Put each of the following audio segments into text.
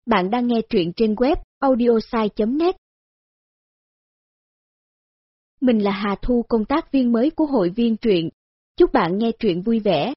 Bạn đang nghe truyện trên web audiosai.net. Mình là Hà Thu, công tác viên mới của hội viên truyện. Chúc bạn nghe truyện vui vẻ.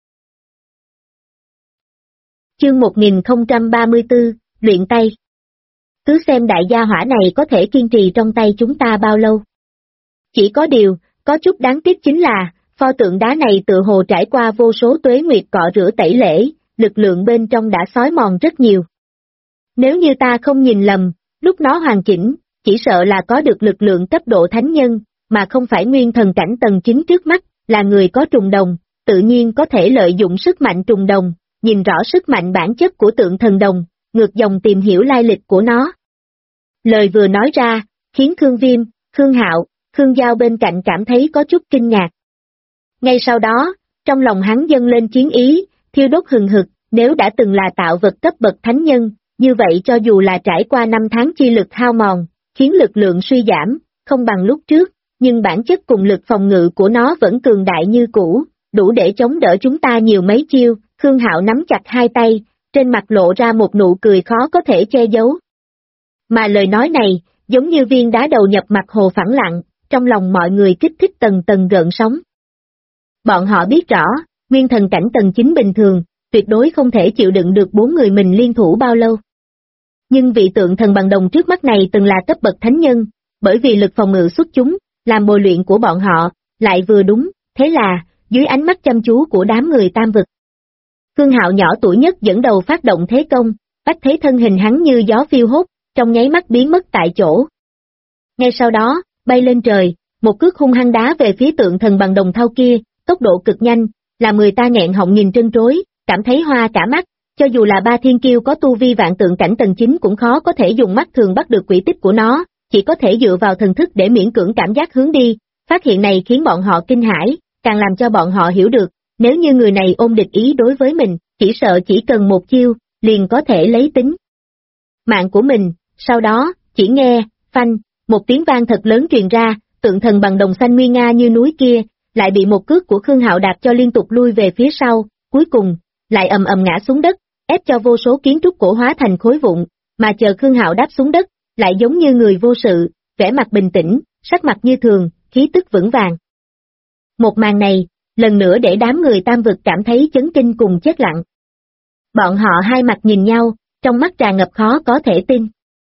Chương 1034, luyện tay. Cứ xem đại gia hỏa này có thể kiên trì trong tay chúng ta bao lâu. Chỉ có điều, có chút đáng tiếc chính là, pho tượng đá này tự hồ trải qua vô số tuế nguyệt cọ rửa tẩy lễ, lực lượng bên trong đã xói mòn rất nhiều. Nếu như ta không nhìn lầm, lúc nó hoàn chỉnh, chỉ sợ là có được lực lượng cấp độ thánh nhân, mà không phải nguyên thần cảnh tầng 9 trước mắt, là người có trùng đồng, tự nhiên có thể lợi dụng sức mạnh trùng đồng, nhìn rõ sức mạnh bản chất của tượng thần đồng, ngược dòng tìm hiểu lai lịch của nó. Lời vừa nói ra, khiến Khương Viêm, Khương Hạo, Khương Giao bên cạnh cảm thấy có chút kinh ngạc. Ngay sau đó, trong lòng hắn dâng lên chiến ý, thiêu đốt hừng hực, nếu đã từng là tạo vật cấp bậc thánh nhân, như vậy cho dù là trải qua 5 tháng chi lực hao mòn, khiến lực lượng suy giảm, không bằng lúc trước, nhưng bản chất cùng lực phòng ngự của nó vẫn cường đại như cũ, đủ để chống đỡ chúng ta nhiều mấy chiêu. Khương Hạo nắm chặt hai tay, trên mặt lộ ra một nụ cười khó có thể che giấu. Mà lời nói này, giống như viên đá đầu nhập mặt hồ phẳng lặng, trong lòng mọi người kích thích tầng tầng gợn sóng. Bọn họ biết rõ, nguyên thần cảnh tầng 9 bình thường, tuyệt đối không thể chịu đựng được 4 người mình liên thủ bao lâu. Nhưng vị tượng thần bằng đồng trước mắt này từng là cấp bậc thánh nhân, bởi vì lực phòng ngự xuất chúng, làm bồi luyện của bọn họ, lại vừa đúng, thế là, dưới ánh mắt chăm chú của đám người tam vực. Khương Hạo nhỏ tuổi nhất dẫn đầu phát động thế công, bắt thấy thân hình hắn như gió phiêu hốt, trong nháy mắt biến mất tại chỗ. Ngay sau đó, bay lên trời, một cước hung hăng đá về phía tượng thần bằng đồng thau kia, tốc độ cực nhanh, làm người ta nghẹn họng nhìn trân trối, cảm thấy hoa cả mắt, cho dù là ba thiên kiêu có tu vi vạn tượng cảnh tầng 9 cũng khó có thể dùng mắt thường bắt được quỹ tích của nó, chỉ có thể dựa vào thần thức để miễn cưỡng cảm giác hướng đi. Phát hiện này khiến bọn họ kinh hãi, càng làm cho bọn họ hiểu được, nếu như người này ôm địch ý đối với mình, chỉ sợ chỉ cần một chiêu, liền có thể lấy tính mạng của mình. Sau đó, chỉ nghe, phanh, một tiếng vang thật lớn truyền ra, tượng thần bằng đồng xanh nguy nga như núi kia, lại bị một cước của Khương Hạo đạp cho liên tục lui về phía sau, cuối cùng, lại ầm ầm ngã xuống đất, ép cho vô số kiến trúc cổ hóa thành khối vụn, mà chờ Khương Hạo đáp xuống đất, lại giống như người vô sự, vẻ mặt bình tĩnh, sắc mặt như thường, khí tức vững vàng. Một màn này, lần nữa để đám người tam vực cảm thấy chấn kinh cùng chết lặng. Bọn họ hai mặt nhìn nhau, trong mắt tràn ngập khó có thể tin.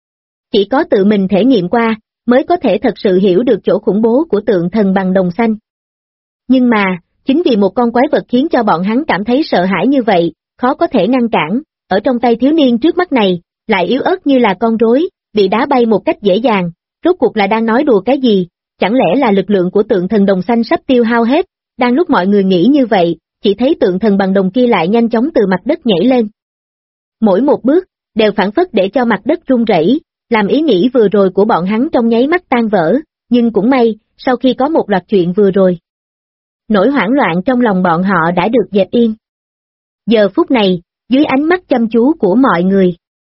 Chỉ có tự mình thể nghiệm qua, mới có thể thật sự hiểu được chỗ khủng bố của tượng thần bằng đồng xanh. Nhưng mà, chính vì một con quái vật khiến cho bọn hắn cảm thấy sợ hãi như vậy, khó có thể ngăn cản, ở trong tay thiếu niên trước mắt này, lại yếu ớt như là con rối, bị đá bay một cách dễ dàng, rốt cuộc là đang nói đùa cái gì, chẳng lẽ là lực lượng của tượng thần đồng xanh sắp tiêu hao hết. Đang lúc mọi người nghĩ như vậy, chỉ thấy tượng thần bằng đồng kia lại nhanh chóng từ mặt đất nhảy lên. Mỗi một bước, đều phản phất để cho mặt đất rung rẩy, làm ý nghĩ vừa rồi của bọn hắn trong nháy mắt tan vỡ, nhưng cũng may, sau khi có một loạt chuyện vừa rồi, nỗi hoảng loạn trong lòng bọn họ đã được dẹp yên. Giờ phút này, dưới ánh mắt chăm chú của mọi người,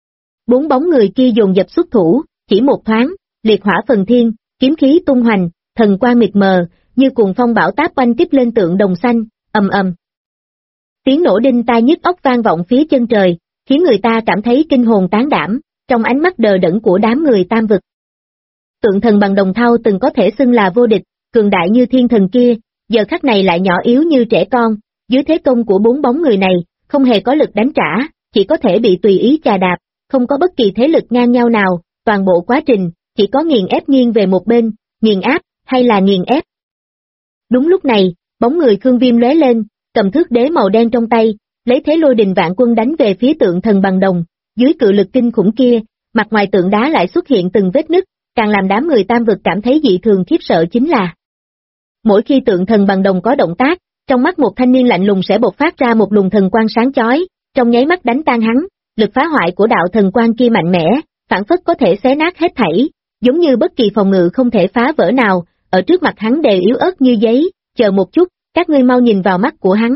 4 bóng người kia dồn dập xuất thủ, chỉ một thoáng, liệt hỏa phần thiên, kiếm khí tung hoành, thần quang mịt mờ, như cuồng phong bão táp oanh kích lên tượng đồng xanh, ầm ầm. Tiếng nổ đinh tai nhức óc vang vọng phía chân trời, khiến người ta cảm thấy kinh hồn tán đảm, trong ánh mắt đờ đẫn của đám người tam vực. Tượng thần bằng đồng thau từng có thể xưng là vô địch, cường đại như thiên thần kia, giờ khắc này lại nhỏ yếu như trẻ con, dưới thế công của 4 bóng người này, không hề có lực đánh trả, chỉ có thể bị tùy ý chà đạp, không có bất kỳ thế lực ngang nhau nào, toàn bộ quá trình, chỉ có nghiền ép nghiêng về một bên, nghiền áp, hay là nghiền ép. Đúng lúc này, bóng người Khương Viêm lóe lên, cầm thước đế màu đen trong tay, lấy thế lôi đình vạn quân đánh về phía tượng thần bằng đồng, dưới cự lực kinh khủng kia, mặt ngoài tượng đá lại xuất hiện từng vết nứt, càng làm đám người tam vực cảm thấy dị thường khiếp sợ chính là mỗi khi tượng thần bằng đồng có động tác, trong mắt một thanh niên lạnh lùng sẽ bộc phát ra một luồng thần quang sáng chói, trong nháy mắt đánh tan hắn, lực phá hoại của đạo thần quang kia mạnh mẽ, phản phất có thể xé nát hết thảy, giống như bất kỳ phòng ngự không thể phá vỡ nào, ở trước mặt hắn đều yếu ớt như giấy. Chờ một chút, các ngươi mau nhìn vào mắt của hắn.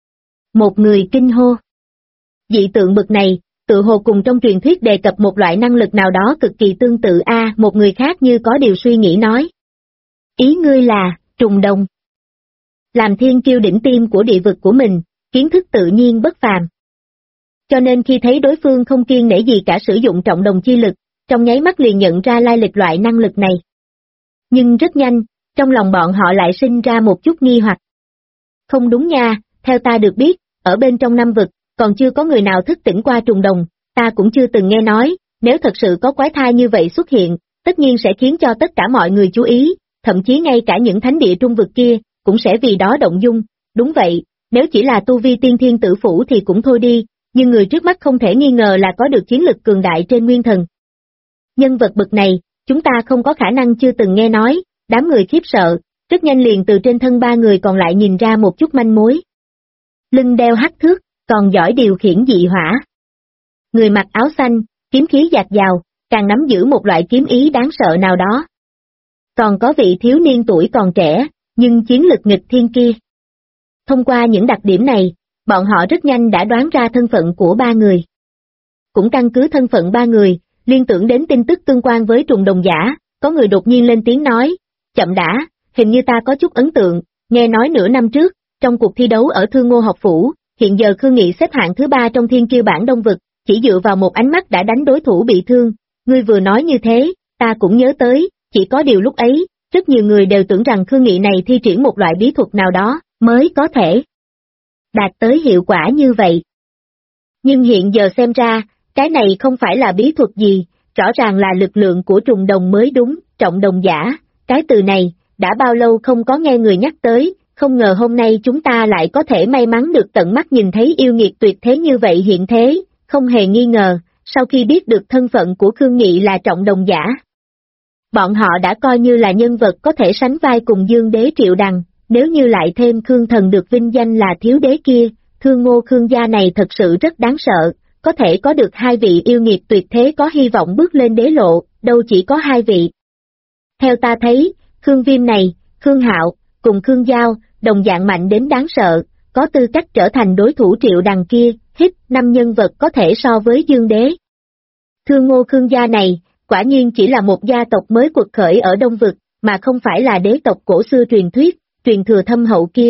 Một người kinh hô. Dị tượng bực này, tự hồ cùng trong truyền thuyết đề cập một loại năng lực nào đó cực kỳ tương tự. Một người khác như có điều suy nghĩ nói. Ý ngươi là, trùng đồng. Làm thiên kiêu đỉnh tim của địa vực của mình, kiến thức tự nhiên bất phàm. Cho nên khi thấy đối phương không kiêng nể gì cả sử dụng trọng đồng chi lực, trong nháy mắt liền nhận ra lai lịch loại năng lực này. Nhưng rất nhanh, trong lòng bọn họ lại sinh ra một chút nghi hoặc. Không đúng nha, theo ta được biết, ở bên trong năm vực, còn chưa có người nào thức tỉnh qua trùng đồng, ta cũng chưa từng nghe nói, nếu thật sự có quái thai như vậy xuất hiện, tất nhiên sẽ khiến cho tất cả mọi người chú ý, thậm chí ngay cả những thánh địa trung vực kia, cũng sẽ vì đó động dung. Đúng vậy, nếu chỉ là tu vi tiên thiên tử phủ thì cũng thôi đi, nhưng người trước mắt không thể nghi ngờ là có được chiến lực cường đại trên nguyên thần. Nhân vật bậc này, chúng ta không có khả năng chưa từng nghe nói, đám người khiếp sợ, rất nhanh liền từ trên thân ba người còn lại nhìn ra một chút manh mối. Lưng đeo hắc thước, còn giỏi điều khiển dị hỏa. Người mặc áo xanh, kiếm khí dạt dào, càng nắm giữ một loại kiếm ý đáng sợ nào đó. Còn có vị thiếu niên tuổi còn trẻ, nhưng chiến lực nghịch thiên kia. Thông qua những đặc điểm này, bọn họ rất nhanh đã đoán ra thân phận của ba người. Cũng căn cứ thân phận ba người, liên tưởng đến tin tức tương quan với trùng đồng giả, có người đột nhiên lên tiếng nói, chậm đã, hình như ta có chút ấn tượng, nghe nói nửa năm trước, trong cuộc thi đấu ở Thương Ngô học phủ, hiện giờ Khương Nghị xếp hạng thứ 3 trong thiên kiêu bảng Đông Vực, chỉ dựa vào một ánh mắt đã đánh đối thủ bị thương, ngươi vừa nói như thế, ta cũng nhớ tới, chỉ có điều lúc ấy, rất nhiều người đều tưởng rằng Khương Nghị này thi triển một loại bí thuật nào đó, mới có thể đạt tới hiệu quả như vậy. Nhưng hiện giờ xem ra, cái này không phải là bí thuật gì, rõ ràng là lực lượng của trùng đồng mới đúng, trọng đồng giả, cái từ này, đã bao lâu không có nghe người nhắc tới, không ngờ hôm nay chúng ta lại có thể may mắn được tận mắt nhìn thấy yêu nghiệt tuyệt thế như vậy hiện thế, không hề nghi ngờ, sau khi biết được thân phận của Khương Nghị là trọng đồng giả. Bọn họ đã coi như là nhân vật có thể sánh vai cùng Dương Đế Triệu Đằng, nếu như lại thêm Khương Thần được vinh danh là thiếu đế kia, Thương Ngô Khương gia này thật sự rất đáng sợ, có thể có được hai vị yêu nghiệt tuyệt thế có hy vọng bước lên đế lộ, đâu chỉ có hai vị. Theo ta thấy, Khương Viêm này, Khương Hạo, cùng Khương Giao, đồng dạng mạnh đến đáng sợ, có tư cách trở thành đối thủ Triệu Đằng kia, hít, 5 nhân vật có thể so với Dương Đế. Thương Ngô Khương gia này, quả nhiên chỉ là một gia tộc mới quật khởi ở Đông Vực, mà không phải là đế tộc cổ xưa truyền thuyết, truyền thừa thâm hậu kia.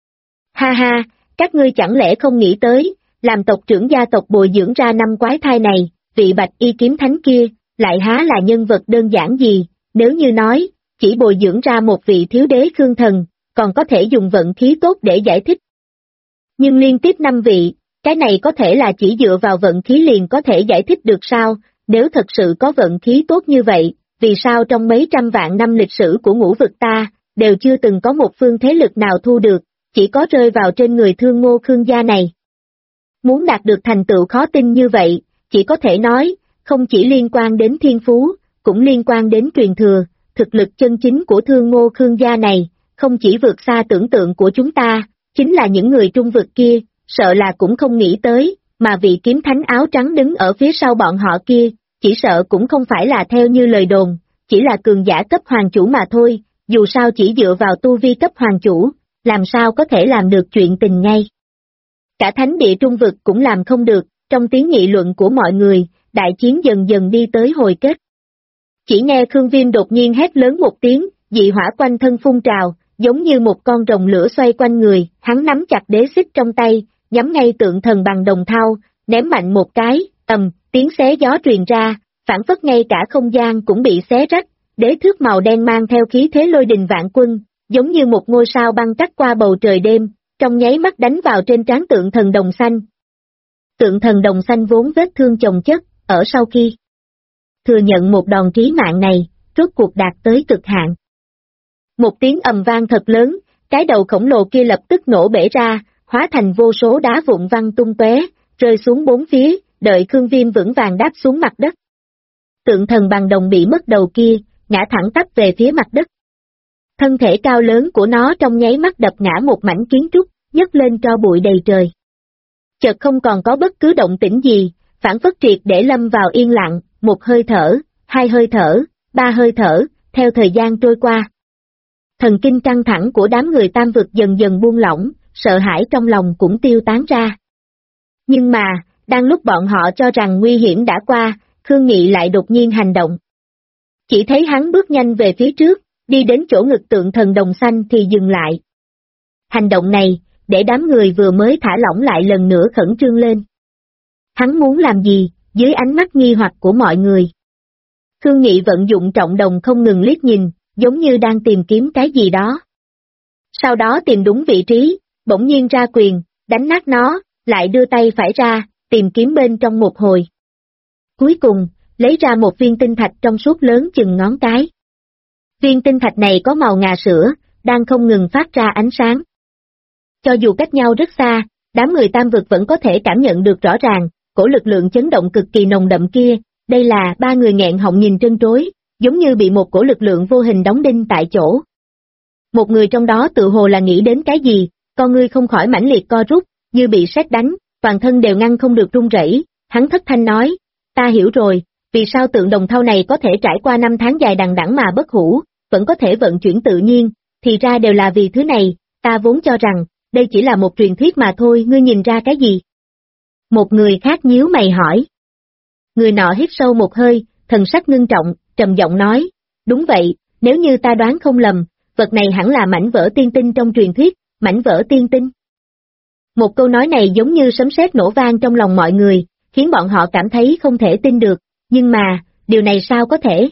Ha ha, các ngươi chẳng lẽ không nghĩ tới, làm tộc trưởng gia tộc bồi dưỡng ra 5 quái thai này, vị bạch y kiếm thánh kia, lại há là nhân vật đơn giản gì, nếu như nói, chỉ bồi dưỡng ra một vị thiếu đế Khương Thần, còn có thể dùng vận khí tốt để giải thích. Nhưng liên tiếp 5 vị, cái này có thể là chỉ dựa vào vận khí liền có thể giải thích được sao, nếu thật sự có vận khí tốt như vậy, vì sao trong mấy trăm vạn năm lịch sử của ngũ vực ta, đều chưa từng có một phương thế lực nào thu được, chỉ có rơi vào trên người Thương Ngô Khương gia này. Muốn đạt được thành tựu khó tin như vậy, chỉ có thể nói, không chỉ liên quan đến thiên phú, cũng liên quan đến truyền thừa, thực lực chân chính của Thương Ngô Khương gia này, không chỉ vượt xa tưởng tượng của chúng ta, chính là những người trung vực kia, sợ là cũng không nghĩ tới, mà vị kiếm thánh áo trắng đứng ở phía sau bọn họ kia, chỉ sợ cũng không phải là theo như lời đồn, chỉ là cường giả cấp hoàng chủ mà thôi, dù sao chỉ dựa vào tu vi cấp hoàng chủ, làm sao có thể làm được chuyện tình ngay. Cả thánh địa trung vực cũng làm không được, trong tiếng nghị luận của mọi người, đại chiến dần dần đi tới hồi kết. Chỉ nghe Khương Viêm đột nhiên hét lớn một tiếng, dị hỏa quanh thân phun trào, giống như một con rồng lửa xoay quanh người, hắn nắm chặt đế xích trong tay, nhắm ngay tượng thần bằng đồng thau, ném mạnh một cái, tiếng xé gió truyền ra, phản phất ngay cả không gian cũng bị xé rách, đế thước màu đen mang theo khí thế lôi đình vạn quân, giống như một ngôi sao băng cắt qua bầu trời đêm, trong nháy mắt đánh vào trên trán tượng thần đồng xanh. Tượng thần đồng xanh vốn vết thương chồng chất, ở sau khi thừa nhận một đòn trí mạng này, rốt cuộc đạt tới cực hạn. Một tiếng ầm vang thật lớn, cái đầu khổng lồ kia lập tức nổ bể ra, hóa thành vô số đá vụn văng tung tóe, rơi xuống bốn phía, đợi Khương Viêm vững vàng đáp xuống mặt đất. Tượng thần bằng đồng bị mất đầu kia, ngã thẳng tắp về phía mặt đất. Thân thể cao lớn của nó trong nháy mắt đập ngã một mảnh kiến trúc, nhấc lên tro bụi đầy trời. Chợt không còn có bất cứ động tĩnh gì, phản phất triệt để lâm vào yên lặng, một hơi thở, 2 hơi thở, 3 hơi thở, theo thời gian trôi qua. Thần kinh căng thẳng của đám người tam vực dần dần buông lỏng, sợ hãi trong lòng cũng tiêu tán ra. Nhưng mà, đang lúc bọn họ cho rằng nguy hiểm đã qua, Khương Nghị lại đột nhiên hành động. Chỉ thấy hắn bước nhanh về phía trước, đi đến chỗ ngực tượng thần đồng xanh thì dừng lại. Hành động này, để đám người vừa mới thả lỏng lại lần nữa khẩn trương lên. Hắn muốn làm gì, dưới ánh mắt nghi hoặc của mọi người. Khương Nghị vận dụng trọng đồng không ngừng liếc nhìn, giống như đang tìm kiếm cái gì đó. Sau đó tìm đúng vị trí, bỗng nhiên ra quyền, đánh nát nó, lại đưa tay phải ra, tìm kiếm bên trong một hồi. Cuối cùng, lấy ra một viên tinh thạch trong suốt lớn chừng ngón cái. Viên tinh thạch này có màu ngà sữa, đang không ngừng phát ra ánh sáng. Cho dù cách nhau rất xa, đám người Tam vực vẫn có thể cảm nhận được rõ ràng, cổ lực lượng chấn động cực kỳ nồng đậm kia, đây là ba người nghẹn họng nhìn trân trối, giống như bị một cổ lực lượng vô hình đóng đinh tại chỗ. Một người trong đó tự hồ là nghĩ đến cái gì, con ngươi không khỏi mãnh liệt co rút, như bị sét đánh, toàn thân đều ngăn không được run rẩy. Hắn thất thanh nói, ta hiểu rồi, vì sao tượng đồng thau này có thể trải qua 5 tháng dài đằng đẵng mà bất hủ, vẫn có thể vận chuyển tự nhiên, thì ra đều là vì thứ này, ta vốn cho rằng, đây chỉ là một truyền thuyết mà thôi, ngươi nhìn ra cái gì? Một người khác nhíu mày hỏi. Người nọ hít sâu một hơi, thần sắc ngưng trọng, trầm giọng nói, đúng vậy, nếu như ta đoán không lầm, vật này hẳn là mảnh vỡ tiên tinh trong truyền thuyết, mảnh vỡ tiên tinh. Một câu nói này giống như sấm sét nổ vang trong lòng mọi người, khiến bọn họ cảm thấy không thể tin được, nhưng mà, điều này sao có thể?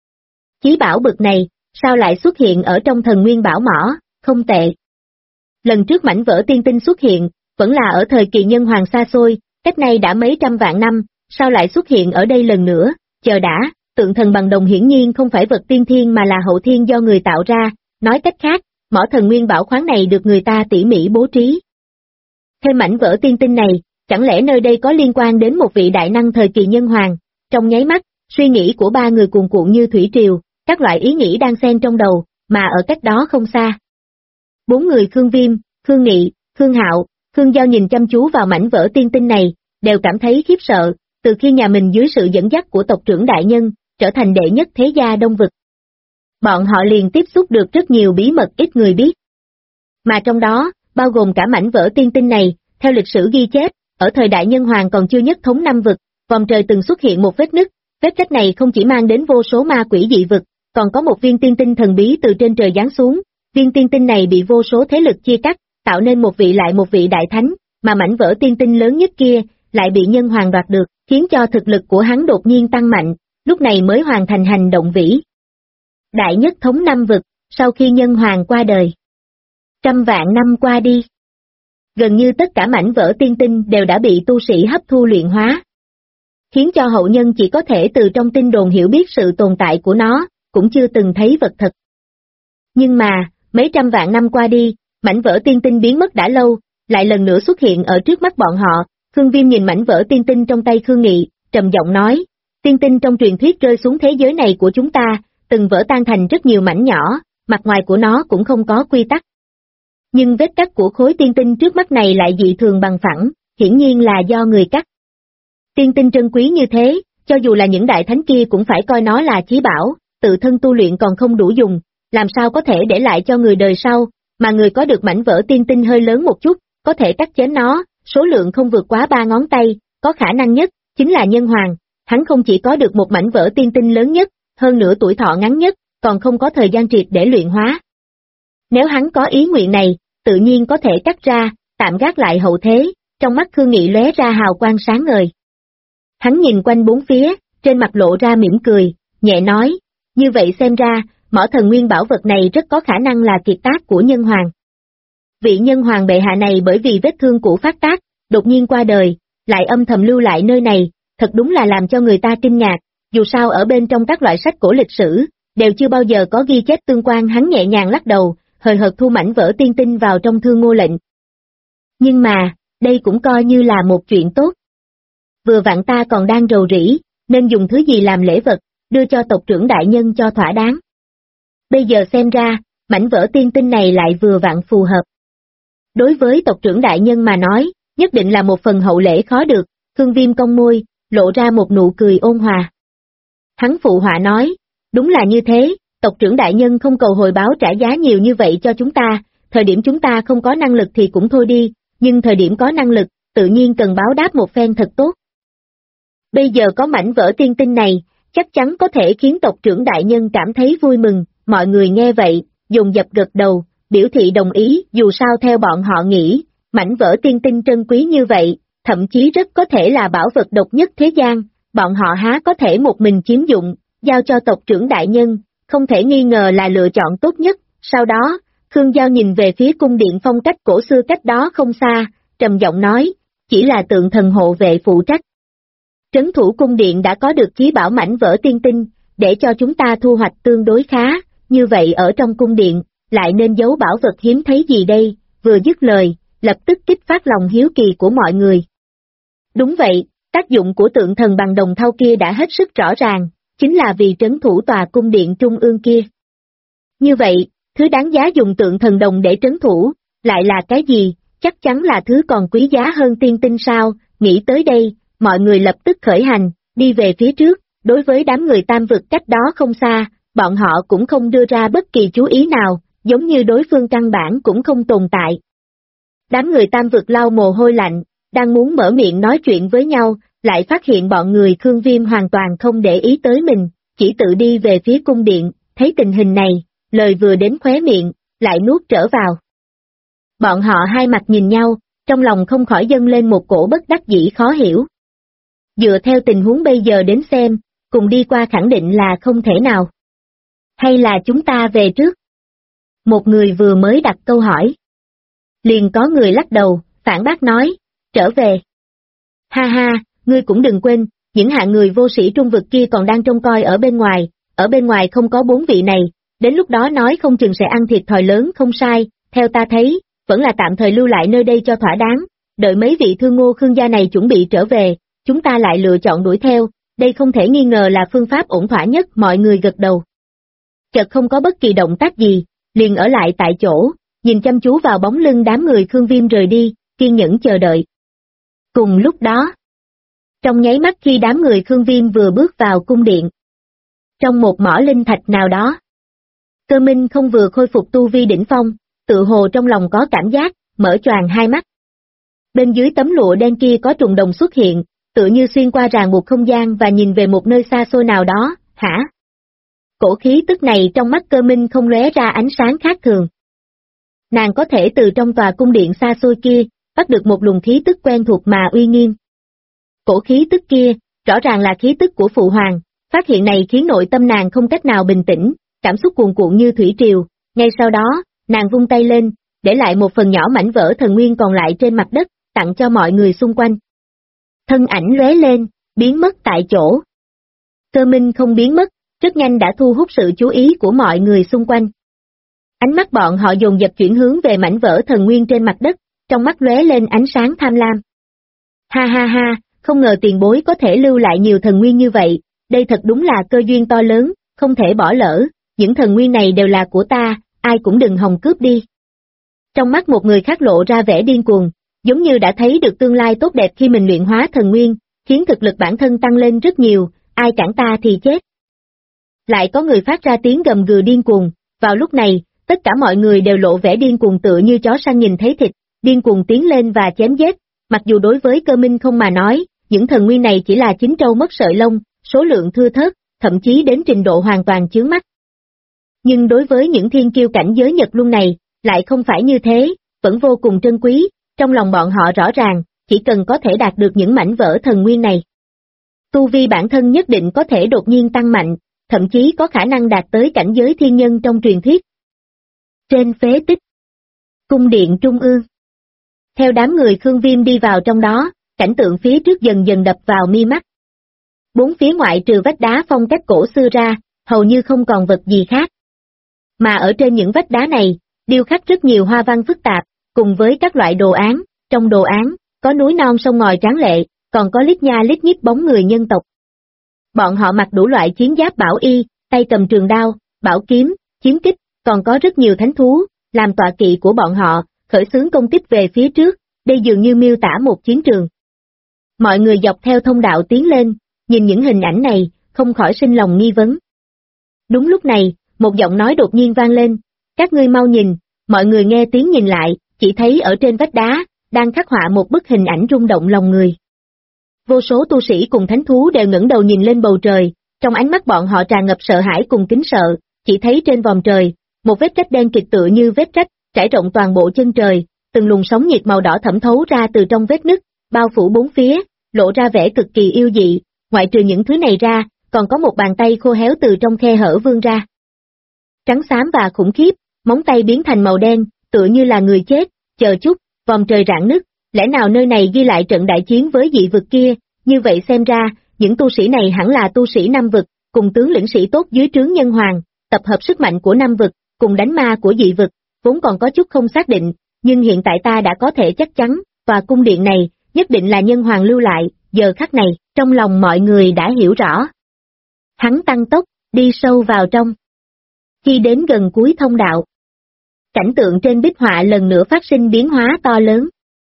Chí bảo bực này, sao lại xuất hiện ở trong thần nguyên bảo mỏ, không tệ. Lần trước mảnh vỡ tiên tinh xuất hiện, vẫn là ở thời kỳ nhân hoàng xa xôi, cách nay đã mấy trăm vạn năm, sao lại xuất hiện ở đây lần nữa, chờ đã, tượng thần bằng đồng hiển nhiên không phải vật tiên thiên mà là hậu thiên do người tạo ra, nói cách khác, mỏ thần nguyên bảo khoáng này được người ta tỉ mỉ bố trí. Thêm mảnh vỡ tiên tinh này, chẳng lẽ nơi đây có liên quan đến một vị đại năng thời kỳ nhân hoàng, trong nháy mắt, suy nghĩ của ba người cuồn cuộn như thủy triều, các loại ý nghĩ đang xen trong đầu, mà ở cách đó không xa. Bốn người Khương Viêm, Khương Nghị, Khương Hạo, Khương Giao nhìn chăm chú vào mảnh vỡ tiên tinh này, đều cảm thấy khiếp sợ, từ khi nhà mình dưới sự dẫn dắt của tộc trưởng đại nhân, trở thành đệ nhất thế gia Đông Vực. Bọn họ liền tiếp xúc được rất nhiều bí mật ít người biết. Mà trong đó, bao gồm cả mảnh vỡ tiên tinh này, theo lịch sử ghi chép, ở thời đại nhân hoàng còn chưa nhất thống năm vực, vòng trời từng xuất hiện một vết nứt, vết rách này không chỉ mang đến vô số ma quỷ dị vực, còn có một viên tiên tinh thần bí từ trên trời giáng xuống, viên tiên tinh này bị vô số thế lực chia cắt, tạo nên một vị lại một vị đại thánh, mà mảnh vỡ tiên tinh lớn nhất kia, lại bị nhân hoàng đoạt được, khiến cho thực lực của hắn đột nhiên tăng mạnh, lúc này mới hoàn thành hành động vĩ đại nhất thống năm vực, sau khi nhân hoàng qua đời. Trăm vạn năm qua đi, gần như tất cả mảnh vỡ tiên tinh đều đã bị tu sĩ hấp thu luyện hóa, khiến cho hậu nhân chỉ có thể từ trong tin đồn hiểu biết sự tồn tại của nó, cũng chưa từng thấy vật thật. Nhưng mà, mấy trăm vạn năm qua đi, mảnh vỡ tiên tinh biến mất đã lâu, lại lần nữa xuất hiện ở trước mắt bọn họ. Khương Viêm nhìn mảnh vỡ tiên tinh trong tay Khương Nghị, trầm giọng nói, tiên tinh trong truyền thuyết rơi xuống thế giới này của chúng ta, từng vỡ tan thành rất nhiều mảnh nhỏ, mặt ngoài của nó cũng không có quy tắc. Nhưng vết cắt của khối tiên tinh trước mắt này lại dị thường bằng phẳng, hiển nhiên là do người cắt. Tiên tinh trân quý như thế, cho dù là những đại thánh kia cũng phải coi nó là chí bảo, tự thân tu luyện còn không đủ dùng, làm sao có thể để lại cho người đời sau, mà người có được mảnh vỡ tiên tinh hơi lớn một chút, có thể cắt chém nó, số lượng không vượt quá 3 ngón tay, có khả năng nhất, chính là nhân hoàng, hắn không chỉ có được một mảnh vỡ tiên tinh lớn nhất, hơn nữa tuổi thọ ngắn nhất, còn không có thời gian triệt để luyện hóa. Nếu hắn có ý nguyện này, tự nhiên có thể cắt ra, tạm gác lại hậu thế, trong mắt Khương Nghị lóe ra hào quang sáng ngời. Hắn nhìn quanh bốn phía, trên mặt lộ ra mỉm cười, nhẹ nói, như vậy xem ra, mỏ thần nguyên bảo vật này rất có khả năng là kiệt tác của nhân hoàng. Vị nhân hoàng bệ hạ này bởi vì vết thương cũ phát tác, đột nhiên qua đời, lại âm thầm lưu lại nơi này, thật đúng là làm cho người ta kinh ngạc, dù sao ở bên trong các loại sách cổ lịch sử, đều chưa bao giờ có ghi chép tương quan. Hắn nhẹ nhàng lắc đầu, hời hợt thu mảnh vỡ tiên tinh vào trong Thương Ngô lệnh. Nhưng mà, đây cũng coi như là một chuyện tốt. Vừa vặn ta còn đang rầu rĩ, nên dùng thứ gì làm lễ vật, đưa cho tộc trưởng đại nhân cho thỏa đáng. Bây giờ xem ra, mảnh vỡ tiên tinh này lại vừa vặn phù hợp. Đối với tộc trưởng đại nhân mà nói, nhất định là một phần hậu lễ khó được. Khương Viêm cong môi, lộ ra một nụ cười ôn hòa. Hắn phụ họa nói, đúng là như thế, tộc trưởng đại nhân không cầu hồi báo trả giá nhiều như vậy cho chúng ta, thời điểm chúng ta không có năng lực thì cũng thôi đi, nhưng thời điểm có năng lực, tự nhiên cần báo đáp một phen thật tốt. Bây giờ có mảnh vỡ tiên tinh này, chắc chắn có thể khiến tộc trưởng đại nhân cảm thấy vui mừng, mọi người nghe vậy, dồn dập gật đầu, biểu thị đồng ý, dù sao theo bọn họ nghĩ, mảnh vỡ tiên tinh trân quý như vậy, thậm chí rất có thể là bảo vật độc nhất thế gian, bọn họ há có thể một mình chiếm dụng, giao cho tộc trưởng đại nhân, không thể nghi ngờ là lựa chọn tốt nhất. Sau đó, Khương Giao nhìn về phía cung điện phong cách cổ xưa cách đó không xa, trầm giọng nói, chỉ là tượng thần hộ vệ phụ trách. Trấn thủ cung điện đã có được chí bảo mảnh vỡ tiên tinh, để cho chúng ta thu hoạch tương đối khá, như vậy ở trong cung điện, lại nên giấu bảo vật hiếm thấy gì đây, vừa dứt lời, lập tức kích phát lòng hiếu kỳ của mọi người. Đúng vậy, tác dụng của tượng thần bằng đồng thau kia đã hết sức rõ ràng, chính là vì trấn thủ tòa cung điện trung ương kia. Như vậy, thứ đáng giá dùng tượng thần đồng để trấn thủ, lại là cái gì, chắc chắn là thứ còn quý giá hơn tiên tinh sao, nghĩ tới đây, mọi người lập tức khởi hành, đi về phía trước, đối với đám người tam vực cách đó không xa, bọn họ cũng không đưa ra bất kỳ chú ý nào, giống như đối phương căn bản cũng không tồn tại. Đám người tam vực lau mồ hôi lạnh, đang muốn mở miệng nói chuyện với nhau, lại phát hiện bọn người Khương Viêm hoàn toàn không để ý tới mình, chỉ tự đi về phía cung điện, thấy tình hình này, lời vừa đến khóe miệng, lại nuốt trở vào. Bọn họ hai mặt nhìn nhau, trong lòng không khỏi dâng lên một cổ bất đắc dĩ khó hiểu. Dựa theo tình huống bây giờ đến xem, cùng đi qua khẳng định là không thể nào. Hay là chúng ta về trước? Một người vừa mới đặt câu hỏi. Liền có người lắc đầu, phản bác nói, trở về. Ha ha, ngươi cũng đừng quên, những hạng người vô sĩ trung vực kia còn đang trông coi ở bên ngoài không có 4 vị này, đến lúc đó nói không chừng sẽ ăn thiệt thòi lớn không sai, theo ta thấy, vẫn là tạm thời lưu lại nơi đây cho thỏa đáng, đợi mấy vị thương ngô Khương gia này chuẩn bị trở về, chúng ta lại lựa chọn đuổi theo, đây không thể nghi ngờ là phương pháp ổn thỏa nhất, mọi người gật đầu. Chợt không có bất kỳ động tác gì, liền ở lại tại chỗ, nhìn chăm chú vào bóng lưng đám người Khương Viêm rời đi, kiên nhẫn chờ đợi. Cùng lúc đó, trong nháy mắt khi đám người Khương Viêm vừa bước vào cung điện, trong một mỏ linh thạch nào đó, Cơ Minh không vừa khôi phục tu vi đỉnh phong, tự hồ trong lòng có cảm giác, mở choàng hai mắt. Bên dưới tấm lụa đen kia có trùng đồng xuất hiện, tựa như xuyên qua ràng buộc không gian và nhìn về một nơi xa xôi nào đó, hả? Cổ khí tức này trong mắt Cơ Minh không lóe ra ánh sáng khác thường. Nàng có thể từ trong tòa cung điện xa xôi kia, bắt được một luồng khí tức quen thuộc mà uy nghiêm. Cổ khí tức kia, rõ ràng là khí tức của Phụ Hoàng, phát hiện này khiến nội tâm nàng không cách nào bình tĩnh, cảm xúc cuồn cuộn như thủy triều, ngay sau đó, nàng vung tay lên, để lại một phần nhỏ mảnh vỡ thần nguyên còn lại trên mặt đất, tặng cho mọi người xung quanh. Thân ảnh lóe lên, biến mất tại chỗ. Cơ Minh không biến mất, rất nhanh đã thu hút sự chú ý của mọi người xung quanh. Ánh mắt bọn họ dồn dập chuyển hướng về mảnh vỡ thần nguyên trên mặt đất, trong mắt lóe lên ánh sáng tham lam. Ha ha ha, không ngờ tiền bối có thể lưu lại nhiều thần nguyên như vậy, đây thật đúng là cơ duyên to lớn, không thể bỏ lỡ, những thần nguyên này đều là của ta, ai cũng đừng hòng cướp đi. Trong mắt một người khác lộ ra vẻ điên cuồng, giống như đã thấy được tương lai tốt đẹp khi mình luyện hóa thần nguyên, khiến thực lực bản thân tăng lên rất nhiều, ai cản ta thì chết. Lại có người phát ra tiếng gầm gừ điên cuồng, vào lúc này, tất cả mọi người đều lộ vẻ điên cuồng tựa như chó săn nhìn thấy thịt, điên cuồng tiến lên và chém giết, mặc dù đối với Cơ Minh không mà nói, những thần nguyên này chỉ là chín trâu mất sợi lông, số lượng thưa thớt, thậm chí đến trình độ hoàn toàn chướng mắt. Nhưng đối với những thiên kiêu cảnh giới Nhật Luân này, lại không phải như thế, vẫn vô cùng trân quý, trong lòng bọn họ rõ ràng, chỉ cần có thể đạt được những mảnh vỡ thần nguyên này. Tu vi bản thân nhất định có thể đột nhiên tăng mạnh, thậm chí có khả năng đạt tới cảnh giới thiên nhân trong truyền thuyết. Trên phế tích, cung điện trung ương. Theo đám người Khương Viêm đi vào trong đó, cảnh tượng phía trước dần dần đập vào mi mắt. Bốn phía ngoại trừ vách đá phong cách cổ xưa ra, hầu như không còn vật gì khác. Mà ở trên những vách đá này, điêu khắc rất nhiều hoa văn phức tạp, cùng với các loại đồ án, trong đồ án, có núi non sông ngòi tráng lệ, còn có lít nha lít nhít bóng người nhân tộc. Bọn họ mặc đủ loại chiến giáp bảo y, tay cầm trường đao, bảo kiếm, chiến kích, còn có rất nhiều thánh thú, làm tọa kỵ của bọn họ, khởi xướng công kích về phía trước, đây dường như miêu tả một chiến trường. Mọi người dọc theo thông đạo tiến lên, nhìn những hình ảnh này, không khỏi sinh lòng nghi vấn. Đúng lúc này, một giọng nói đột nhiên vang lên, các ngươi mau nhìn, mọi người nghe tiếng nhìn lại, chỉ thấy ở trên vách đá, đang khắc họa một bức hình ảnh rung động lòng người. Vô số tu sĩ cùng thánh thú đều ngẩng đầu nhìn lên bầu trời, trong ánh mắt bọn họ tràn ngập sợ hãi cùng kính sợ, chỉ thấy trên vòm trời, một vết rách đen kịt tựa như vết rách, trải rộng toàn bộ chân trời, từng luồng sóng nhiệt màu đỏ thẩm thấu ra từ trong vết nứt, bao phủ bốn phía, lộ ra vẻ cực kỳ yêu dị, ngoại trừ những thứ này ra, còn có một bàn tay khô héo từ trong khe hở vươn ra. Trắng xám và khủng khiếp, móng tay biến thành màu đen, tựa như là người chết, chờ chút, vòm trời rạn nứt, lẽ nào nơi này ghi lại trận đại chiến với dị vực kia, như vậy xem ra, những tu sĩ này hẳn là tu sĩ Nam vực, cùng tướng lĩnh sĩ tốt dưới trướng Nhân Hoàng, tập hợp sức mạnh của Nam vực, cùng đánh ma của dị vực, vốn còn có chút không xác định, nhưng hiện tại ta đã có thể chắc chắn, và cung điện này, nhất định là Nhân Hoàng lưu lại, giờ khắc này, trong lòng mọi người đã hiểu rõ. Hắn tăng tốc, đi sâu vào trong. Khi đến gần cuối thông đạo, cảnh tượng trên bích họa lần nữa phát sinh biến hóa to lớn.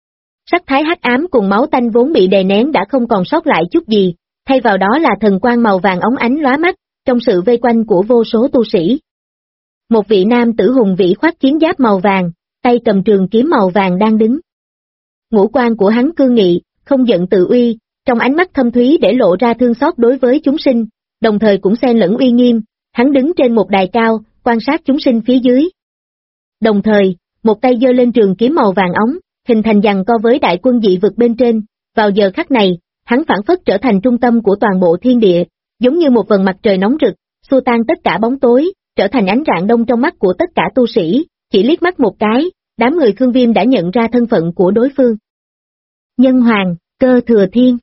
Sắc thái hắc ám cùng máu tanh vốn bị đè nén đã không còn sót lại chút gì, thay vào đó là thần quang màu vàng óng ánh lóa mắt, trong sự vây quanh của vô số tu sĩ. Một vị nam tử hùng vĩ khoác chiến giáp màu vàng, tay cầm trường kiếm màu vàng đang đứng. Ngũ quan của hắn cương nghị, không giận tự uy, trong ánh mắt thâm thúy để lộ ra thương xót đối với chúng sinh, đồng thời cũng xen lẫn uy nghiêm, hắn đứng trên một đài cao, quan sát chúng sinh phía dưới. Đồng thời, một tay giơ lên trường kiếm màu vàng óng, hình thành giằng co với đại quân dị vực bên trên, vào giờ khắc này, hắn phảng phất trở thành trung tâm của toàn bộ thiên địa, giống như một vầng mặt trời nóng rực, xua tan tất cả bóng tối, trở thành ánh rạng đông trong mắt của tất cả tu sĩ, chỉ liếc mắt một cái, đám người Khương Viêm đã nhận ra thân phận của đối phương. Nhân Hoàng, Cơ Thừa Thiên.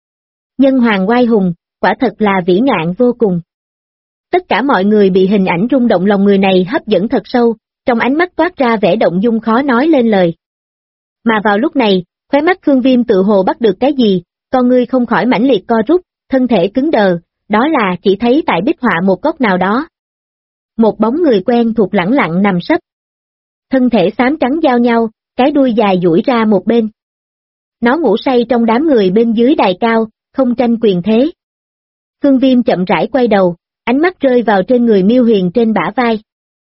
Nhân Hoàng oai hùng, quả thật là vĩ ngạn vô cùng. Tất cả mọi người bị hình ảnh rung động lòng người này hấp dẫn thật sâu, trong ánh mắt toát ra vẻ động dung khó nói lên lời. Mà vào lúc này, khóe mắt Khương Viêm tự hồ bắt được cái gì, con ngươi không khỏi mãnh liệt co rút, thân thể cứng đờ, đó là chỉ thấy tại bích họa một góc nào đó. Một bóng người quen thuộc lẳng lặng nằm sấp. Thân thể xám trắng giao nhau, cái đuôi dài duỗi ra một bên. Nó ngủ say trong đám người bên dưới đài cao, không tranh quyền thế. Khương Viêm chậm rãi quay đầu, ánh mắt rơi vào trên người Miêu Huyền trên bả vai.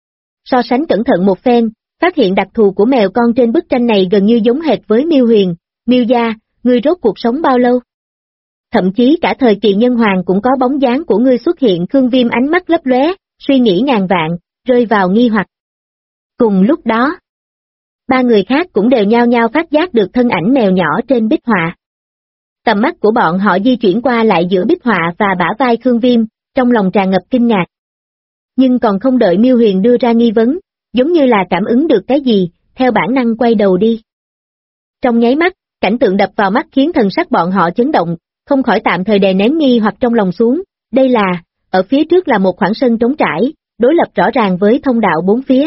So sánh cẩn thận một phen, phát hiện đặc thù của mèo con trên bức tranh này gần như giống hệt với Miêu Huyền. Miêu gia, ngươi rốt cuộc sống bao lâu? Thậm chí cả thời kỳ Nhân Hoàng cũng có bóng dáng của ngươi xuất hiện. Khương Viêm ánh mắt lấp lóe, suy nghĩ ngàn vạn, rơi vào nghi hoặc. Cùng lúc đó, ba người khác cũng đều nhao nhao phát giác được thân ảnh mèo nhỏ trên bích họa. Tầm mắt của bọn họ di chuyển qua lại giữa bích họa và bả vai Khương Viêm, trong lòng tràn ngập kinh ngạc. Nhưng còn không đợi Miêu Huyền đưa ra nghi vấn, giống như là cảm ứng được cái gì, theo bản năng quay đầu đi. Trong nháy mắt, cảnh tượng đập vào mắt khiến thần sắc bọn họ chấn động, không khỏi tạm thời đè nén nghi hoặc trong lòng xuống. Đây là, ở phía trước là một khoảng sân trống trải, đối lập rõ ràng với thông đạo bốn phía.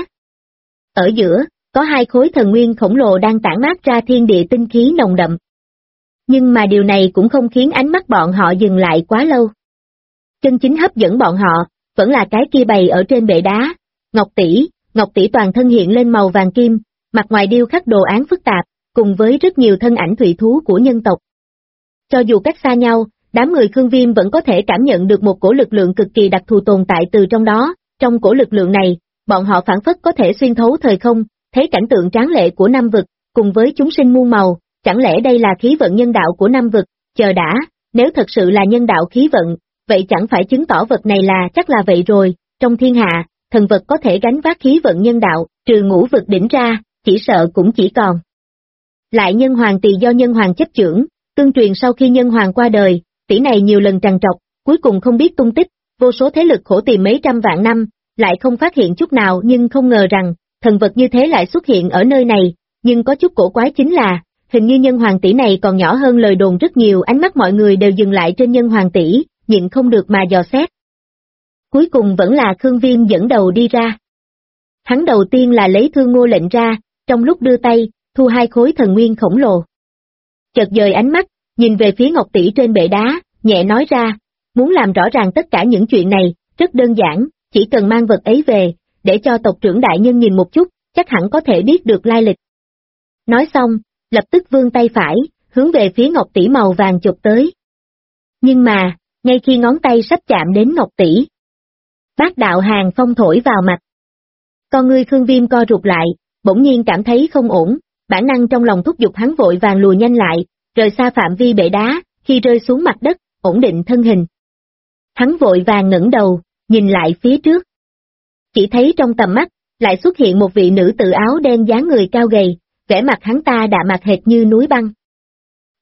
Ở giữa, có hai khối thần nguyên khổng lồ đang tản mát ra thiên địa tinh khí nồng đậm. Nhưng mà điều này cũng không khiến ánh mắt bọn họ dừng lại quá lâu. Chân chính hấp dẫn bọn họ, vẫn là cái kia bày ở trên bệ đá. Ngọc tỷ toàn thân hiện lên màu vàng kim, mặt ngoài điêu khắc đồ án phức tạp, cùng với rất nhiều thân ảnh thủy thú của nhân tộc. Cho dù cách xa nhau, đám người Khương Viêm vẫn có thể cảm nhận được một cổ lực lượng cực kỳ đặc thù tồn tại từ trong đó. Trong cổ lực lượng này, bọn họ phảng phất có thể xuyên thấu thời không, thấy cảnh tượng tráng lệ của Nam vực, cùng với chúng sinh muôn màu. Chẳng lẽ đây là khí vận nhân đạo của Nam vực? Chờ đã, nếu thật sự là nhân đạo khí vận, vậy chẳng phải chứng tỏ vật này là chắc là vậy rồi. Trong thiên hạ, thần vật có thể gánh vác khí vận nhân đạo, trừ ngũ vực đỉnh ra, chỉ sợ cũng chỉ còn lại Nhân Hoàng Tỳ do Nhân Hoàng chấp chưởng, tương truyền sau khi Nhân Hoàng qua đời, tỷ này nhiều lần trằn trọc, cuối cùng không biết tung tích, vô số thế lực khổ tìm mấy trăm vạn năm, lại không phát hiện chút nào. Nhưng không ngờ rằng, thần vật như thế lại xuất hiện ở nơi này. Nhưng có chút cổ quái chính là, hình như Nhân Hoàng tỷ này còn nhỏ hơn lời đồn rất nhiều. Ánh mắt mọi người đều dừng lại trên Nhân Hoàng tỷ, nhịn không được mà dò xét. Cuối cùng vẫn là Khương Viêm dẫn đầu đi ra. Hắn đầu tiên là lấy Thương Ngô lệnh ra, trong lúc đưa tay, thu hai khối thần nguyên khổng lồ. Chợt dời ánh mắt, nhìn về phía ngọc tỷ trên bệ đá, nhẹ nói ra, muốn làm rõ ràng tất cả những chuyện này, rất đơn giản, chỉ cần mang vật ấy về, để cho tộc trưởng đại nhân nhìn một chút, chắc hẳn có thể biết được lai lịch. Nói xong, lập tức vươn tay phải, hướng về phía ngọc tỷ màu vàng chụp tới. Nhưng mà, ngay khi ngón tay sắp chạm đến ngọc tỷ, bát đạo hàng phong thổi vào mặt. Con ngươi Khương Viêm co rụt lại, bỗng nhiên cảm thấy không ổn, bản năng trong lòng thúc giục hắn vội vàng lùi nhanh lại, rời xa phạm vi bệ đá, khi rơi xuống mặt đất, ổn định thân hình. Hắn vội vàng ngẩng đầu, nhìn lại phía trước. Chỉ thấy trong tầm mắt, lại xuất hiện một vị nữ tử áo đen dáng người cao gầy, vẻ mặt hắn ta đạm mạc hệt như núi băng.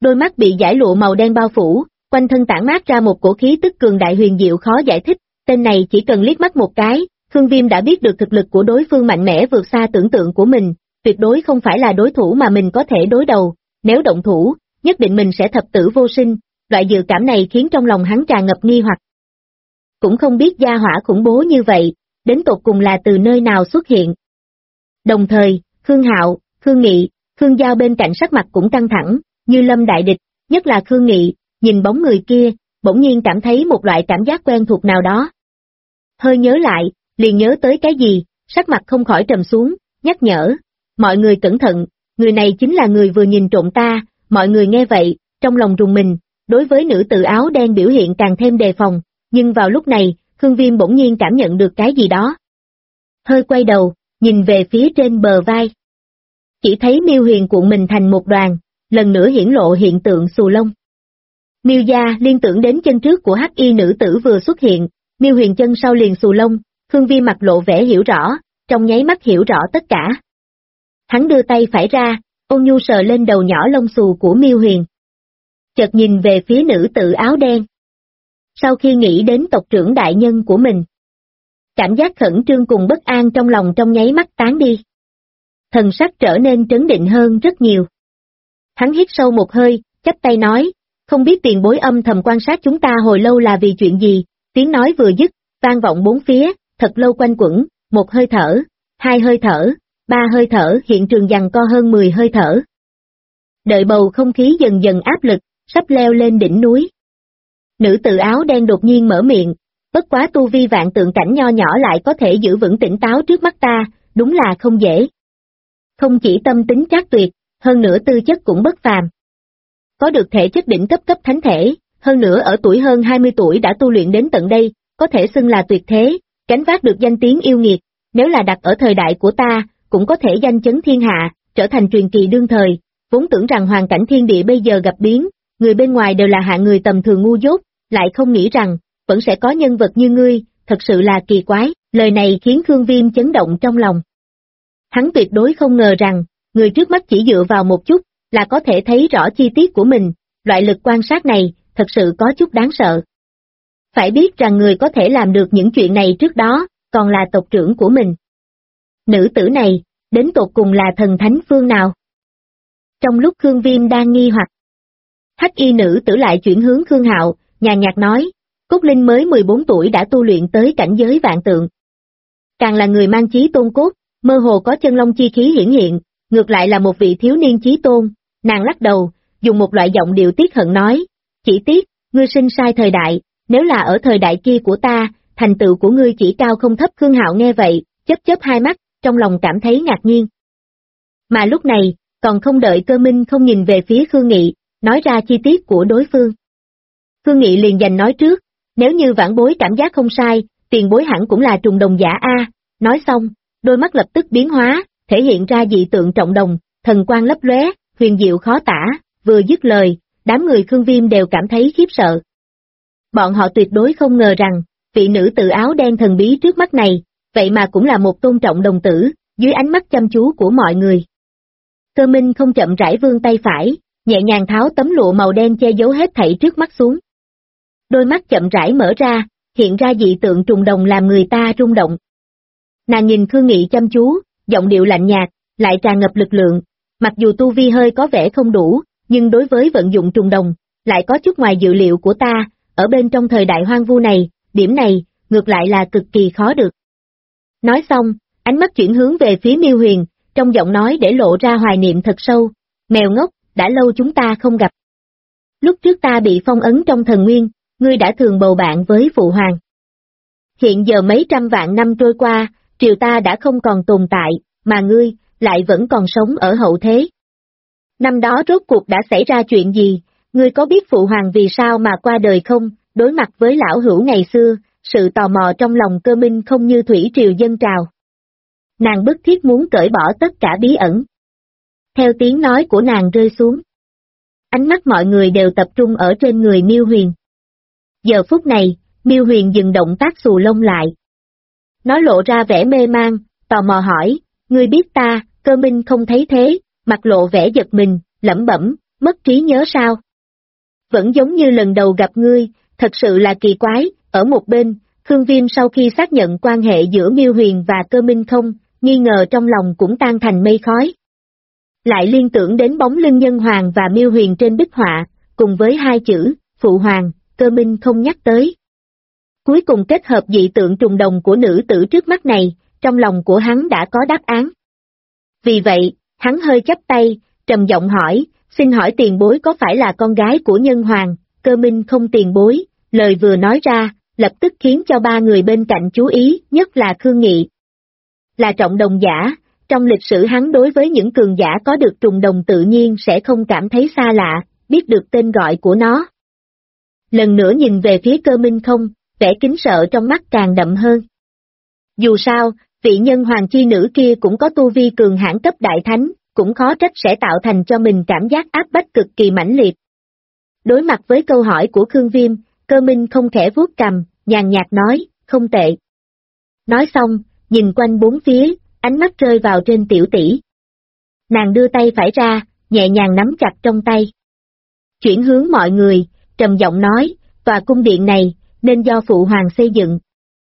Đôi mắt bị dải lụa màu đen bao phủ, quanh thân tản mát ra một cổ khí tức cường đại huyền diệu khó giải thích, tên này chỉ cần liếc mắt một cái, Khương Viêm đã biết được thực lực của đối phương mạnh mẽ vượt xa tưởng tượng của mình, tuyệt đối không phải là đối thủ mà mình có thể đối đầu, nếu động thủ, nhất định mình sẽ thập tử vô sinh, loại dự cảm này khiến trong lòng hắn tràn ngập nghi hoặc. Cũng không biết gia hỏa khủng bố như vậy, đến tột cùng là từ nơi nào xuất hiện. Đồng thời, Khương Hạo, Khương Nghị, Khương Giao bên cạnh sắc mặt cũng căng thẳng, như lâm đại địch, nhất là Khương Nghị, nhìn bóng người kia, bỗng nhiên cảm thấy một loại cảm giác quen thuộc nào đó. Hơi nhớ lại, liền nhớ tới cái gì, sắc mặt không khỏi trầm xuống, nhắc nhở, mọi người cẩn thận, người này chính là người vừa nhìn trộm ta, mọi người nghe vậy, trong lòng rùng mình, đối với nữ tử áo đen biểu hiện càng thêm đề phòng, nhưng vào lúc này, Khương Viêm bỗng nhiên cảm nhận được cái gì đó. Hơi quay đầu, nhìn về phía trên bờ vai. Chỉ thấy Miêu Huyền cuộn mình thành một đoàn, lần nữa hiển lộ hiện tượng xù lông. Miêu gia liên tưởng đến chân trước của hắc y nữ tử vừa xuất hiện, Miêu Huyền chân sau liền xù lông, Khương Viêm mặt lộ vẻ hiểu rõ, trong nháy mắt hiểu rõ tất cả. Hắn đưa tay phải ra, ôn nhu sờ lên đầu nhỏ lông xù của Miêu Huyền. Chợt nhìn về phía nữ tử áo đen. Sau khi nghĩ đến tộc trưởng đại nhân của mình, cảm giác khẩn trương cùng bất an trong lòng trong nháy mắt tán đi. Thần sắc trở nên trấn định hơn rất nhiều. Hắn hít sâu một hơi, chắp tay nói, không biết tiền bối âm thầm quan sát chúng ta hồi lâu là vì chuyện gì, tiếng nói vừa dứt, vang vọng bốn phía, thật lâu quanh quẩn, một hơi thở, hai hơi thở, ba hơi thở, hiện trường giằng co hơn 10 hơi thở. Đợi bầu không khí dần dần áp lực, sắp leo lên đỉnh núi. Nữ tử áo đen đột nhiên mở miệng, bất quá tu vi vạn tượng cảnh nho nhỏ lại có thể giữ vững tỉnh táo trước mắt ta, đúng là không dễ. Không chỉ tâm tính trác tuyệt, hơn nữa tư chất cũng bất phàm. Có được thể chất đỉnh cấp cấp thánh thể, hơn nữa ở tuổi hơn 20 tuổi đã tu luyện đến tận đây, có thể xưng là tuyệt thế, gánh vác được danh tiếng yêu nghiệt, nếu là đặt ở thời đại của ta, cũng có thể danh chấn thiên hạ, trở thành truyền kỳ đương thời, vốn tưởng rằng hoàn cảnh thiên địa bây giờ gặp biến, người bên ngoài đều là hạng người tầm thường ngu dốt, lại không nghĩ rằng, vẫn sẽ có nhân vật như ngươi, thật sự là kỳ quái, lời này khiến Khương Viêm chấn động trong lòng. Hắn tuyệt đối không ngờ rằng, người trước mắt chỉ dựa vào một chút, là có thể thấy rõ chi tiết của mình, loại lực quan sát này, thật sự có chút đáng sợ. Phải biết rằng người có thể làm được những chuyện này trước đó, còn là tộc trưởng của mình. Nữ tử này, đến tột cùng là thần thánh phương nào? Trong lúc Khương Viêm đang nghi hoặc, hắc y nữ tử lại chuyển hướng Khương Hạo, nhàn nhạt nói, Cốt Linh mới 14 tuổi đã tu luyện tới cảnh giới vạn tượng. Càng là người mang chí tôn cốt, mơ hồ có chân long chi khí hiển hiện, ngược lại là một vị thiếu niên chí tôn, nàng lắc đầu, dùng một loại giọng điệu tiếc hận nói, chỉ tiếc, ngươi sinh sai thời đại, nếu là ở thời đại kia của ta, thành tựu của ngươi chỉ cao không thấp. Khương Hạo nghe vậy, chớp chớp hai mắt, trong lòng cảm thấy ngạc nhiên. Mà lúc này, còn không đợi Cơ Minh không nhìn về phía Khương Nghị, nói ra chi tiết của đối phương. Khương Nghị liền giành nói trước, nếu như vãn bối cảm giác không sai, tiền bối hẳn cũng là trùng đồng giả a. Nói xong, đôi mắt lập tức biến hóa, thể hiện ra dị tượng trọng đồng, thần quang lấp lóe, huyền diệu khó tả, vừa dứt lời, đám người Khương Viêm đều cảm thấy khiếp sợ. Bọn họ tuyệt đối không ngờ rằng, vị nữ tử áo đen thần bí trước mắt này, vậy mà cũng là một tôn trọng đồng tử, dưới ánh mắt chăm chú của mọi người. Cơ Minh không chậm rãi vươn tay phải, nhẹ nhàng tháo tấm lụa màu đen che giấu hết thảy trước mắt xuống. Đôi mắt chậm rãi mở ra, hiện ra dị tượng trùng đồng làm người ta rung động. Nàng nhìn Khương Nghị chăm chú, giọng điệu lạnh nhạt, lại tràn ngập lực lượng, mặc dù tu vi hơi có vẻ không đủ, nhưng đối với vận dụng trùng đồng, lại có chút ngoài dự liệu của ta, ở bên trong thời đại hoang vu này, điểm này, ngược lại là cực kỳ khó được. Nói xong, ánh mắt chuyển hướng về phía Miêu Huyền, trong giọng nói để lộ ra hoài niệm thật sâu, mèo ngốc, đã lâu chúng ta không gặp. Lúc trước ta bị phong ấn trong thần nguyên, ngươi đã thường bầu bạn với phụ hoàng. Hiện giờ mấy trăm vạn năm trôi qua, triều ta đã không còn tồn tại, mà ngươi, lại vẫn còn sống ở hậu thế. Năm đó rốt cuộc đã xảy ra chuyện gì, ngươi có biết phụ hoàng vì sao mà qua đời không? Đối mặt với lão hữu ngày xưa, sự tò mò trong lòng Cơ Minh không như thủy triều dâng trào. Nàng bức thiết muốn cởi bỏ tất cả bí ẩn. Theo tiếng nói của nàng rơi xuống, ánh mắt mọi người đều tập trung ở trên người Miêu Huyền. Giờ phút này, Miêu Huyền dừng động tác xù lông lại. Nó lộ ra vẻ mê man, tò mò hỏi, ngươi biết ta? Cơ Minh không thấy thế, mặt lộ vẻ giật mình, lẩm bẩm, mất trí nhớ sao? Vẫn giống như lần đầu gặp ngươi, thật sự là kỳ quái. Ở một bên, Khương Viêm sau khi xác nhận quan hệ giữa Miêu Huyền và Cơ Minh không, nghi ngờ trong lòng cũng tan thành mây khói. Lại liên tưởng đến bóng lưng Nhân Hoàng và Miêu Huyền trên bích họa, cùng với hai chữ, Phụ Hoàng, Cơ Minh không nhắc tới. Cuối cùng kết hợp dị tượng trùng đồng của nữ tử trước mắt này, trong lòng của hắn đã có đáp án. Vì vậy, hắn hơi chắp tay, trầm giọng hỏi, xin hỏi tiền bối có phải là con gái của Nhân Hoàng? Cơ Minh không tiền bối, lời vừa nói ra, lập tức khiến cho ba người bên cạnh chú ý, nhất là Khương Nghị. Là trọng đồng giả, trong lịch sử hắn đối với những cường giả có được trùng đồng tự nhiên sẽ không cảm thấy xa lạ, biết được tên gọi của nó. Lần nữa nhìn về phía Cơ Minh không, vẻ kính sợ trong mắt càng đậm hơn. Dù sao, vị Nhân Hoàng chi nữ kia cũng có tu vi cường hãn cấp đại thánh, cũng khó trách sẽ tạo thành cho mình cảm giác áp bách cực kỳ mãnh liệt. Đối mặt với câu hỏi của Khương Viêm, Cơ Minh không khẽ vuốt cằm, nhàn nhạt nói, không tệ. Nói xong, nhìn quanh bốn phía, ánh mắt rơi vào trên tiểu tỷ. Nàng đưa tay phải ra, nhẹ nhàng nắm chặt trong tay. Chuyển hướng mọi người, trầm giọng nói, tòa cung điện này, nên do Phụ Hoàng xây dựng.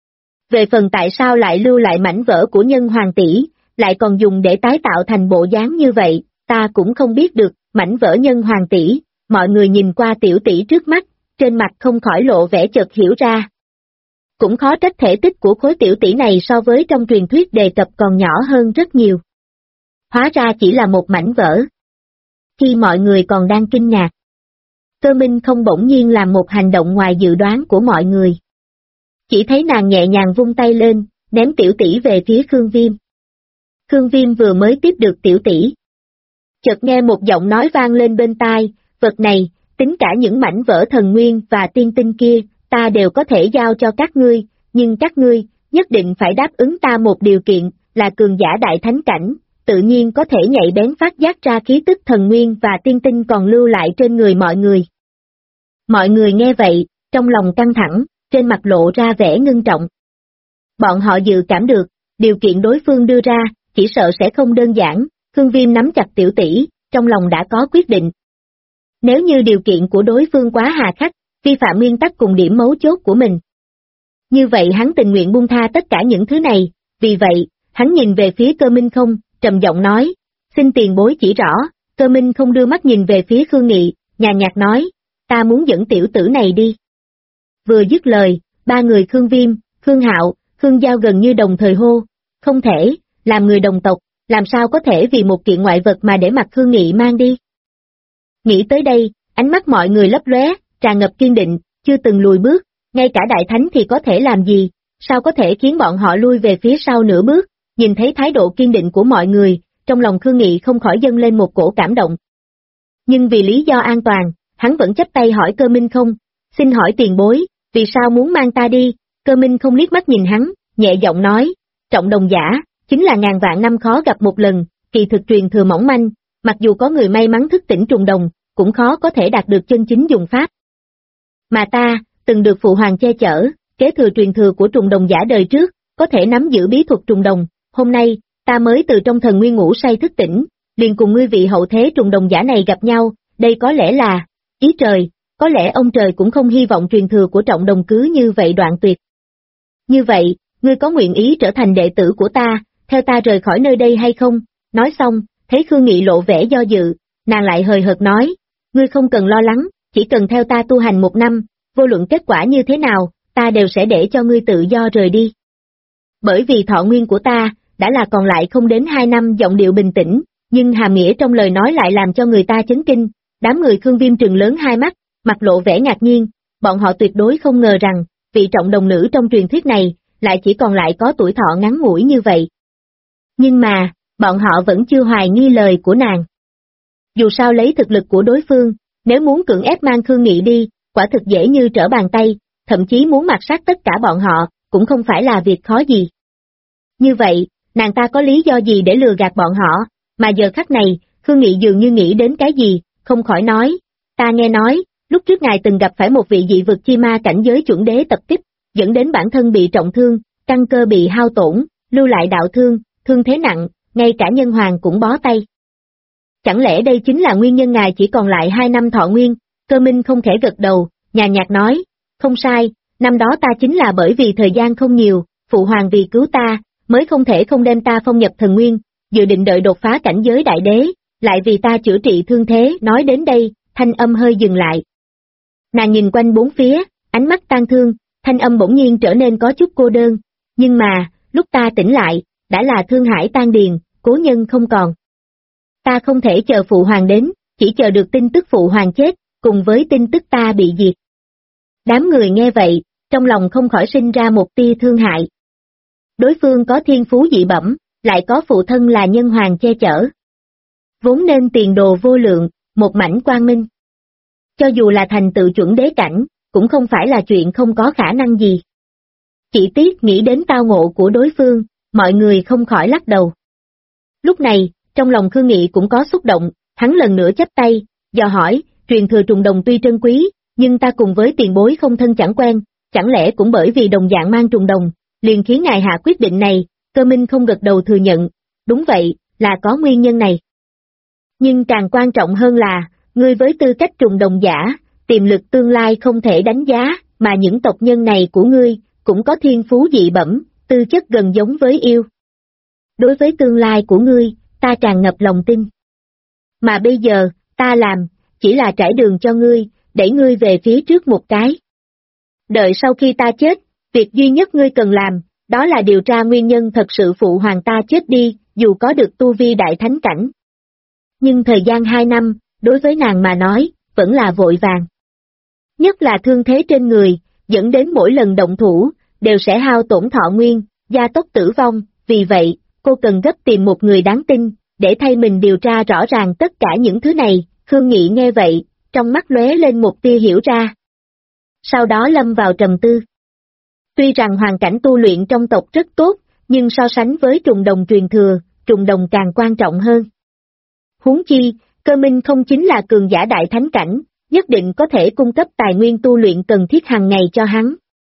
Về phần tại sao lại lưu lại mảnh vỡ của Nhân Hoàng tỷ, lại còn dùng để tái tạo thành bộ dáng như vậy, ta cũng không biết được. Mảnh vỡ Nhân Hoàng tỷ, mọi người nhìn qua tiểu tỷ trước mắt, trên mặt không khỏi lộ vẻ chợt hiểu ra. Cũng khó trách thể tích của khối tiểu tỷ này so với trong truyền thuyết đề cập còn nhỏ hơn rất nhiều. Hóa ra chỉ là một mảnh vỡ. Khi mọi người còn đang kinh ngạc, Cơ Minh không bỗng nhiên làm một hành động ngoài dự đoán của mọi người. Chỉ thấy nàng nhẹ nhàng vung tay lên, ném tiểu tỷ về phía Khương Viêm. Khương Viêm vừa mới tiếp được tiểu tỷ. Chợt nghe một giọng nói vang lên bên tai, vật này, tính cả những mảnh vỡ thần nguyên và tiên tinh kia, ta đều có thể giao cho các ngươi, nhưng các ngươi, nhất định phải đáp ứng ta một điều kiện, là cường giả đại thánh cảnh, tự nhiên có thể nhạy bén phát giác ra khí tức thần nguyên và tiên tinh còn lưu lại trên người mọi người. Mọi người nghe vậy, trong lòng căng thẳng, trên mặt lộ ra vẻ ngưng trọng. Bọn họ dự cảm được, điều kiện đối phương đưa ra, chỉ sợ sẽ không đơn giản. Khương Viêm nắm chặt tiểu tỷ, trong lòng đã có quyết định. Nếu như điều kiện của đối phương quá hà khắc, vi phạm nguyên tắc cùng điểm mấu chốt của mình, như vậy hắn tình nguyện buông tha tất cả những thứ này. Vì vậy, hắn nhìn về phía Cơ Minh không, trầm giọng nói, xin tiền bối chỉ rõ. Cơ Minh không đưa mắt nhìn về phía Khương Nghị, nhàn nhạt nói, ta muốn dẫn tiểu tử này đi. Vừa dứt lời, ba người Khương Viêm, Khương Hạo, Khương Giao gần như đồng thời hô, không thể, làm người đồng tộc, làm sao có thể vì một kiện ngoại vật mà để mặc Khương Nghị mang đi. Nghĩ tới đây, ánh mắt mọi người lấp lóe, tràn ngập kiên định, chưa từng lùi bước, ngay cả đại thánh thì có thể làm gì, sao có thể khiến bọn họ lui về phía sau nửa bước. Nhìn thấy thái độ kiên định của mọi người, trong lòng Khương Nghị không khỏi dâng lên một cổ cảm động. Nhưng vì lý do an toàn, hắn vẫn chắp tay hỏi Cơ Minh không, xin hỏi tiền bối, vì sao muốn mang ta đi? Cơ Minh không liếc mắt nhìn hắn, nhẹ giọng nói, trọng đồng giả, chính là ngàn vạn năm khó gặp một lần, kỳ thực truyền thừa mỏng manh, mặc dù có người may mắn thức tỉnh trùng đồng, cũng khó có thể đạt được chân chính dùng pháp. Mà ta, từng được Phụ Hoàng che chở, kế thừa truyền thừa của trùng đồng giả đời trước, có thể nắm giữ bí thuật trùng đồng, hôm nay, ta mới từ trong thần nguyên ngủ say thức tỉnh, liền cùng ngươi vị hậu thế trùng đồng giả này gặp nhau, đây có lẽ là, ý trời, có lẽ ông trời cũng không hy vọng truyền thừa của trọng đồng cứ như vậy đoạn tuyệt. Như vậy, ngươi có nguyện ý trở thành đệ tử của ta, theo ta rời khỏi nơi đây hay không? Nói xong, thấy Khương Nghị lộ vẻ do dự, nàng lại hời hợt nói, ngươi không cần lo lắng, chỉ cần theo ta tu hành 1 năm, vô luận kết quả như thế nào, ta đều sẽ để cho ngươi tự do rời đi. Bởi vì thọ nguyên của ta, đã là còn lại không đến 2 năm. Giọng điệu bình tĩnh, nhưng hàm nghĩa trong lời nói lại làm cho người ta chấn kinh. Đám người Khương Viêm trừng lớn hai mắt, mặt lộ vẻ ngạc nhiên, bọn họ tuyệt đối không ngờ rằng, vị trọng đồng nữ trong truyền thuyết này, lại chỉ còn lại có tuổi thọ ngắn ngủi như vậy. Nhưng mà, bọn họ vẫn chưa hoài nghi lời của nàng. Dù sao lấy thực lực của đối phương, nếu muốn cưỡng ép mang Khương Nghị đi, quả thực dễ như trở bàn tay, thậm chí muốn mạt sát tất cả bọn họ, cũng không phải là việc khó gì. Như vậy, nàng ta có lý do gì để lừa gạt bọn họ, mà giờ khắc này, Khương Nghị dường như nghĩ đến cái gì, không khỏi nói, ta nghe nói, lúc trước ngài từng gặp phải một vị dị vực chi ma cảnh giới chuẩn đế tập kích, dẫn đến bản thân bị trọng thương, căn cơ bị hao tổn, lưu lại đạo thương, thương thế nặng, ngay cả nhân hoàng cũng bó tay. Chẳng lẽ đây chính là nguyên nhân ngài chỉ còn lại 2 năm thọ nguyên? Cơ Minh không khẽ gật đầu, nhàn nhạt nói, không sai, năm đó ta chính là bởi vì thời gian không nhiều, phụ hoàng vì cứu ta, mới không thể không đem ta phong nhập thần nguyên, dự định đợi đột phá cảnh giới đại đế, lại vì ta chữa trị thương thế. Nói đến đây, thanh âm hơi dừng lại. Nàng nhìn quanh bốn phía, ánh mắt tang thương, thanh âm bỗng nhiên trở nên có chút cô đơn, nhưng mà, lúc ta tỉnh lại, đã là thương hải tan điền, cố nhân không còn. Ta không thể chờ phụ hoàng đến, chỉ chờ được tin tức phụ hoàng chết, cùng với tin tức ta bị diệt. Đám người nghe vậy, trong lòng không khỏi sinh ra một tia thương hại. Đối phương có thiên phú dị bẩm, lại có phụ thân là nhân hoàng che chở. Vốn nên tiền đồ vô lượng, một mảnh quang minh. Cho dù là thành tựu chuẩn đế cảnh, cũng không phải là chuyện không có khả năng gì. Chỉ tiếc nghĩ đến tao ngộ của đối phương, mọi người không khỏi lắc đầu. Lúc này, trong lòng Khương Nghị cũng có xúc động, hắn lần nữa chắp tay, dò hỏi, truyền thừa trùng đồng tuy trân quý, nhưng ta cùng với tiền bối không thân chẳng quen, chẳng lẽ cũng bởi vì đồng dạng mang trùng đồng, liền khiến ngài hạ quyết định này? Cơ Minh không gật đầu thừa nhận, đúng vậy, là có nguyên nhân này. Nhưng càng quan trọng hơn là, ngươi với tư cách trùng đồng giả, tiềm lực tương lai không thể đánh giá, mà những tộc nhân này của ngươi, cũng có thiên phú dị bẩm, tư chất gần giống với yêu. Đối với tương lai của ngươi, ta tràn ngập lòng tin. Mà bây giờ, ta làm, chỉ là trải đường cho ngươi, đẩy ngươi về phía trước một cái. Đợi sau khi ta chết, việc duy nhất ngươi cần làm, đó là điều tra nguyên nhân thật sự phụ hoàng ta chết đi, dù có được tu vi đại thánh cảnh. Nhưng thời gian 2 năm, đối với nàng mà nói, vẫn là vội vàng. Nhất là thương thế trên người, dẫn đến mỗi lần động thủ, đều sẽ hao tổn thọ nguyên, gia tốc tử vong, vì vậy, cô cần gấp tìm một người đáng tin, để thay mình điều tra rõ ràng tất cả những thứ này. Khương Nghị nghe vậy, trong mắt lóe lên một tia hiểu ra. Sau đó lâm vào trầm tư. Tuy rằng hoàn cảnh tu luyện trong tộc rất tốt, nhưng so sánh với trùng đồng truyền thừa, trùng đồng càng quan trọng hơn. Huống chi, Cơ Minh không chính là cường giả đại thánh cảnh, nhất định có thể cung cấp tài nguyên tu luyện cần thiết hàng ngày cho hắn.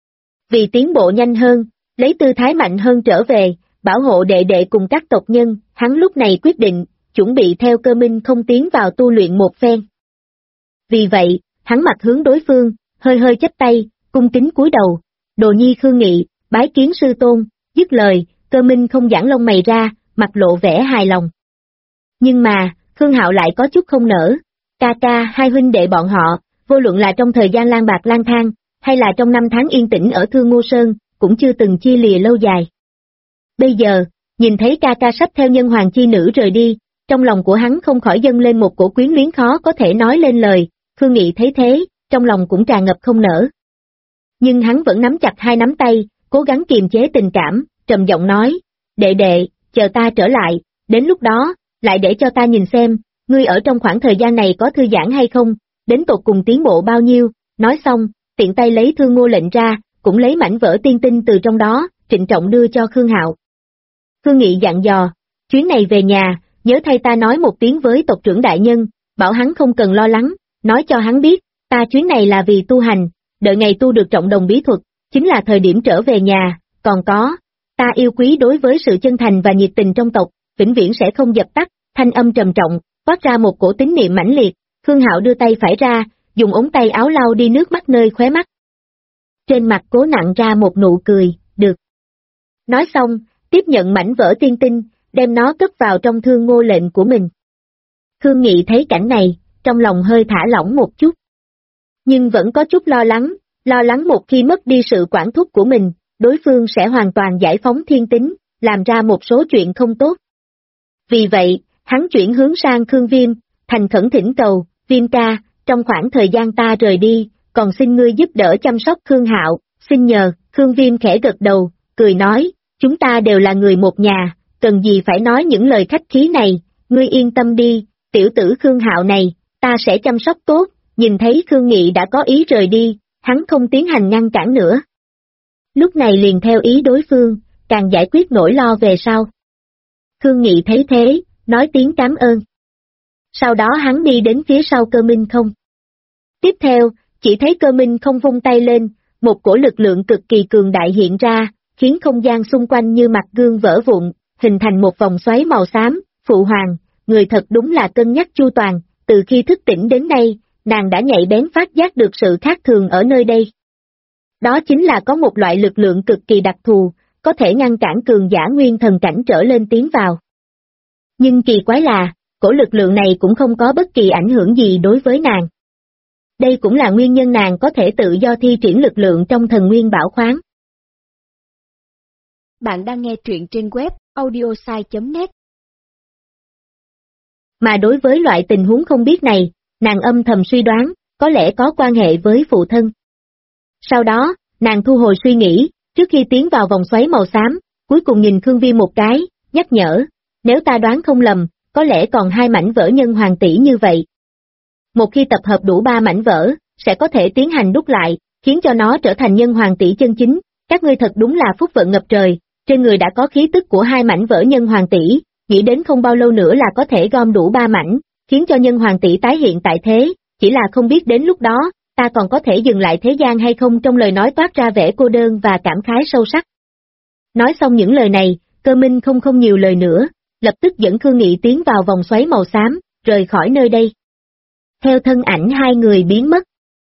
Vì tiến bộ nhanh hơn, lấy tư thái mạnh hơn trở về, bảo hộ đệ đệ cùng các tộc nhân, hắn lúc này quyết định, chuẩn bị theo Cơ Minh không tiến vào tu luyện một phen. Vì vậy, hắn mặt hướng đối phương, hơi hơi chắp tay, cung kính cúi đầu, đồ nhi Khương Nghị, bái kiến sư tôn. Dứt lời, Cơ Minh không giãn lông mày ra, mặt lộ vẻ hài lòng. Nhưng mà, Khương Hạo lại có chút không nỡ, ca hai huynh đệ bọn họ, vô luận là trong thời gian lang bạc lang thang, hay là trong năm tháng yên tĩnh ở Thương Ngô Sơn, cũng chưa từng chia lìa lâu dài. Bây giờ, nhìn thấy ca sắp theo nhân hoàng chi nữ rời đi, trong lòng của hắn không khỏi dâng lên một cổ quyến luyến khó có thể nói lên lời. Khương Nghị thấy thế, trong lòng cũng tràn ngập không nỡ. Nhưng hắn vẫn nắm chặt hai nắm tay, cố gắng kiềm chế tình cảm, trầm giọng nói, đệ đệ, chờ ta trở lại, đến lúc đó, lại để cho ta nhìn xem, ngươi ở trong khoảng thời gian này có thư giãn hay không, đến tột cùng tiến bộ bao nhiêu. Nói xong, tiện tay lấy Thương Ngô lệnh ra, cũng lấy mảnh vỡ tiên tinh từ trong đó, trịnh trọng đưa cho Khương Hạo. Khương Nghị dặn dò, chuyến này về nhà, nhớ thay ta nói một tiếng với tộc trưởng đại nhân, bảo hắn không cần lo lắng, nói cho hắn biết, ta chuyến này là vì tu hành, đợi ngày tu được trọng đồng bí thuật, chính là thời điểm trở về nhà, còn có, ta yêu quý đối với sự chân thành và nhiệt tình trong tộc, vĩnh viễn sẽ không dập tắt. Thanh âm trầm trọng, toát ra một cổ tín niệm mãnh liệt. Khương Hạo đưa tay phải ra, dùng ống tay áo lau đi nước mắt nơi khóe mắt. Trên mặt cố nặn ra một nụ cười, được. Nói xong, tiếp nhận mảnh vỡ tiên tinh, đem nó cất vào trong Thương Ngô lệnh của mình. Khương Nghị thấy cảnh này, trong lòng hơi thả lỏng một chút. Nhưng vẫn có chút lo lắng một khi mất đi sự quản thúc của mình, đối phương sẽ hoàn toàn giải phóng thiên tính, làm ra một số chuyện không tốt. Vì vậy, hắn chuyển hướng sang Khương Viêm, thành khẩn thỉnh cầu, Viêm ca, trong khoảng thời gian ta rời đi, còn xin ngươi giúp đỡ chăm sóc Khương Hạo, xin nhờ. Khương Viêm khẽ gật đầu, cười nói, chúng ta đều là người một nhà, cần gì phải nói những lời khách khí này, ngươi yên tâm đi, tiểu tử Khương Hạo này, ta sẽ chăm sóc tốt. Nhìn thấy Khương Nghị đã có ý rời đi, hắn không tiến hành ngăn cản nữa. Lúc này liền theo ý đối phương, càng giải quyết nỗi lo về sau. Khương Nghị thấy thế, nói tiếng cảm ơn. Sau đó hắn đi đến phía sau Cơ Minh không. Tiếp theo, chỉ thấy Cơ Minh không vung tay lên, một cổ lực lượng cực kỳ cường đại hiện ra, khiến không gian xung quanh như mặt gương vỡ vụn, hình thành một vòng xoáy màu xám. Phụ hoàng, người thật đúng là cân nhắc chu toàn, từ khi thức tỉnh đến nay, nàng đã nhạy bén phát giác được sự khác thường ở nơi đây. Đó chính là có một loại lực lượng cực kỳ đặc thù, có thể ngăn cản cường giả nguyên thần cảnh trở lên tiến vào. Nhưng kỳ quái là, cổ lực lượng này cũng không có bất kỳ ảnh hưởng gì đối với nàng. Đây cũng là nguyên nhân nàng có thể tự do thi triển lực lượng trong thần nguyên bảo khoáng. Bạn đang nghe truyện trên web audiosai.net. Mà đối với loại tình huống không biết này, nàng âm thầm suy đoán, có lẽ có quan hệ với phụ thân. Sau đó, nàng thu hồi suy nghĩ, trước khi tiến vào vòng xoáy màu xám, cuối cùng nhìn Khương Viêm một cái, nhắc nhở, nếu ta đoán không lầm, có lẽ còn 2 mảnh vỡ nhân hoàng tỷ như vậy. Một khi tập hợp đủ 3 mảnh vỡ, sẽ có thể tiến hành đúc lại, khiến cho nó trở thành nhân hoàng tỷ chân chính, các ngươi thật đúng là phúc vận ngập trời, trên người đã có khí tức của 2 mảnh vỡ nhân hoàng tỷ, nghĩ đến không bao lâu nữa là có thể gom đủ 3 mảnh, khiến cho nhân hoàng tỷ tái hiện tại thế, chỉ là không biết đến lúc đó, ta còn có thể dừng lại thế gian hay không. Trong lời nói toát ra vẻ cô đơn và cảm khái sâu sắc. Nói xong những lời này, Cơ Minh không nhiều lời nữa, lập tức dẫn Khương Nghị tiến vào vòng xoáy màu xám, rời khỏi nơi đây. Theo thân ảnh 2 người biến mất.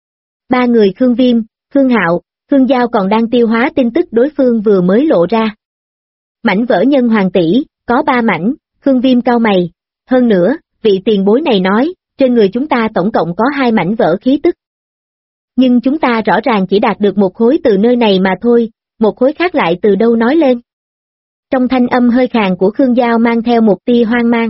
3 người Khương Viêm, Khương Hạo, Khương Giao còn đang tiêu hóa tin tức đối phương vừa mới lộ ra. Mảnh vỡ nhân hoàng tỷ, có 3 mảnh, Khương Viêm cau mày, hơn nữa, vị tiền bối này nói, trên người chúng ta tổng cộng có 2 mảnh vỡ khí tức. Nhưng chúng ta rõ ràng chỉ đạt được một khối từ nơi này mà thôi, một khối khác lại từ đâu nói lên. Trong thanh âm hơi khàn của Khương Giao mang theo một tia hoang mang.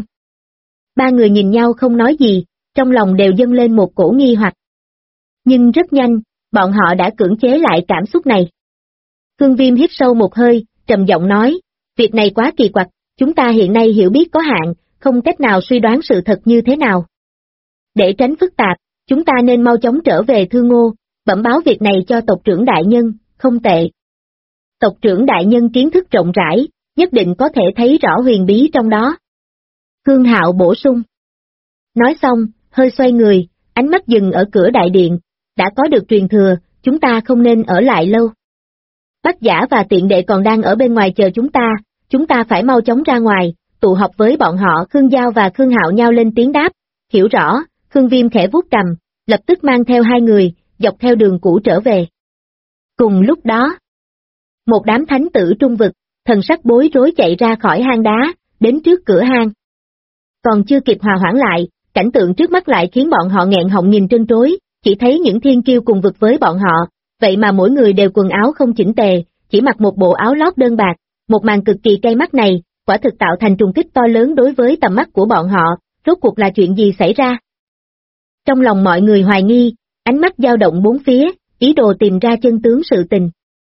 3 người nhìn nhau không nói gì, trong lòng đều dâng lên một cổ nghi hoặc. Nhưng rất nhanh, bọn họ đã cưỡng chế lại cảm xúc này. Khương Viêm hít sâu một hơi, trầm giọng nói, việc này quá kỳ quặc, chúng ta hiện nay hiểu biết có hạn, không cách nào suy đoán sự thật như thế nào. Để tránh phức tạp, chúng ta nên mau chóng trở về Thương Ngô, bẩm báo việc này cho tộc trưởng đại nhân, không tệ. Tộc trưởng đại nhân kiến thức rộng rãi, nhất định có thể thấy rõ huyền bí trong đó. Khương Hạo bổ sung. Nói xong, hơi xoay người, ánh mắt dừng ở cửa đại điện, đã có được truyền thừa, chúng ta không nên ở lại lâu. Bác Giả và Tiện Đệ còn đang ở bên ngoài chờ chúng ta phải mau chóng ra ngoài, tụ họp với bọn họ. Khương Giao và Khương Hạo nhao lên tiếng đáp, hiểu rõ. Khương Viêm khẽ vuốt cằm, lập tức mang theo 2 người, dọc theo đường cũ trở về. Cùng lúc đó, một đám thánh tử trung vực, thần sắc bối rối chạy ra khỏi hang đá, đến trước cửa hang. Còn chưa kịp hòa hoãn lại, cảnh tượng trước mắt lại khiến bọn họ nghẹn họng nhìn trân trối, chỉ thấy những thiên kiêu cùng vực với bọn họ, vậy mà mỗi người đều quần áo không chỉnh tề, chỉ mặc một bộ áo lót đơn bạc, một màn cực kỳ cay mắt này, quả thực tạo thành trùng kích to lớn đối với tầm mắt của bọn họ, rốt cuộc là chuyện gì xảy ra? Trong lòng mọi người hoài nghi, ánh mắt dao động bốn phía, ý đồ tìm ra chân tướng sự tình.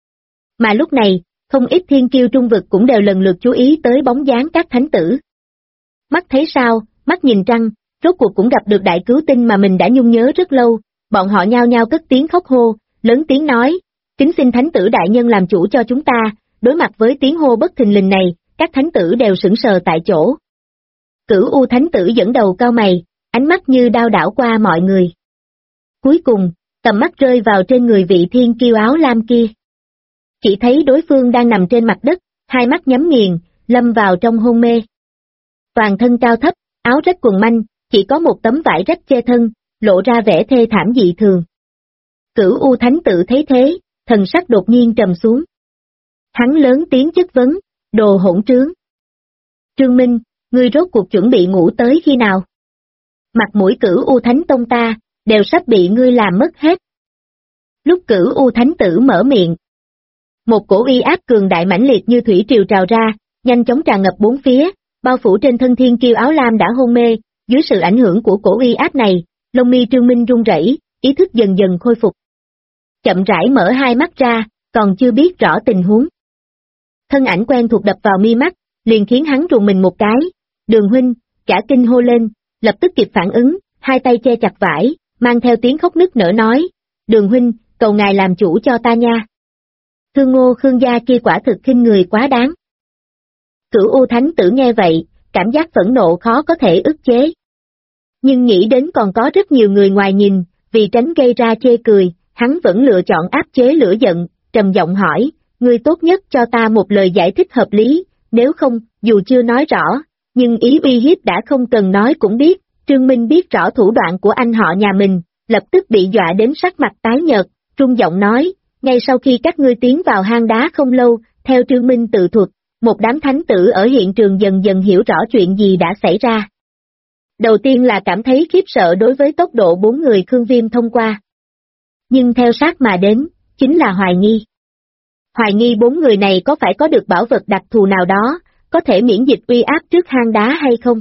Mà lúc này, không ít thiên kiêu trung vực cũng đều lần lượt chú ý tới bóng dáng các thánh tử. Mắt thấy sao, mắt nhìn trăng, rốt cuộc cũng gặp được đại cứu tinh mà mình đã nhung nhớ rất lâu, bọn họ nhao nhao cất tiếng khóc hô, lớn tiếng nói, kính xin thánh tử đại nhân làm chủ cho chúng ta. Đối mặt với tiếng hô bất thình lình này, các thánh tử đều sững sờ tại chỗ. Cửu U thánh tử dẫn đầu cau mày, ánh mắt như đao đảo qua mọi người. Cuối cùng, tầm mắt rơi vào trên người vị thiên kiêu áo lam kia. Chỉ thấy đối phương đang nằm trên mặt đất, hai mắt nhắm nghiền, lâm vào trong hôn mê. Toàn thân cao thấp, áo rách quần manh, chỉ có một tấm vải rách che thân, lộ ra vẻ thê thảm dị thường. Cửu U thánh tử thấy thế, thần sắc đột nhiên trầm xuống. Hắn lớn tiếng chất vấn, đồ hỗn trướng. Trương Minh, ngươi rốt cuộc chuẩn bị ngủ tới khi nào? Mặt mũi Cửu U thánh tông ta, đều sắp bị ngươi làm mất hết. Lúc Cửu U thánh tử mở miệng, một cổ uy áp cường đại mãnh liệt như thủy triều trào ra, nhanh chóng tràn ngập bốn phía, bao phủ trên thân thiên kiêu áo lam đã hôn mê. Dưới sự ảnh hưởng của cổ uy áp này, lông mi Trương Minh run rẩy, ý thức dần dần khôi phục. Chậm rãi mở hai mắt ra, còn chưa biết rõ tình huống. Thân ảnh quen thuộc đập vào mi mắt, liền khiến hắn rùng mình một cái. Đường huynh, cả kinh hô lên, lập tức kịp phản ứng, hai tay che chặt vải, mang theo tiếng khóc nức nở nói, Đường huynh, cầu ngài làm chủ cho ta nha. Thương Ngô Khương gia kia quả thực khinh người quá đáng. Cửu U thánh tử nghe vậy, cảm giác phẫn nộ khó có thể ức chế. Nhưng nghĩ đến còn có rất nhiều người ngoài nhìn, vì tránh gây ra chê cười, hắn vẫn lựa chọn áp chế lửa giận, trầm giọng hỏi, ngươi tốt nhất cho ta một lời giải thích hợp lý, nếu không, dù chưa nói rõ, Nhưng ý uy hiếp đã không cần nói cũng biết, Trương Minh biết rõ thủ đoạn của anh họ nhà mình, lập tức bị dọa đến sắc mặt tái nhợt, run giọng nói, ngay sau khi các ngươi tiến vào hang đá không lâu, theo Trương Minh tự thuật, một đám thánh tử ở hiện trường dần dần hiểu rõ chuyện gì đã xảy ra. Đầu tiên là cảm thấy khiếp sợ đối với tốc độ 4 người Khương Viêm thông qua. Nhưng theo sát mà đến, chính là hoài nghi. Hoài nghi 4 người này có phải có được bảo vật đặc thù nào đó, có thể miễn dịch uy áp trước hang đá hay không?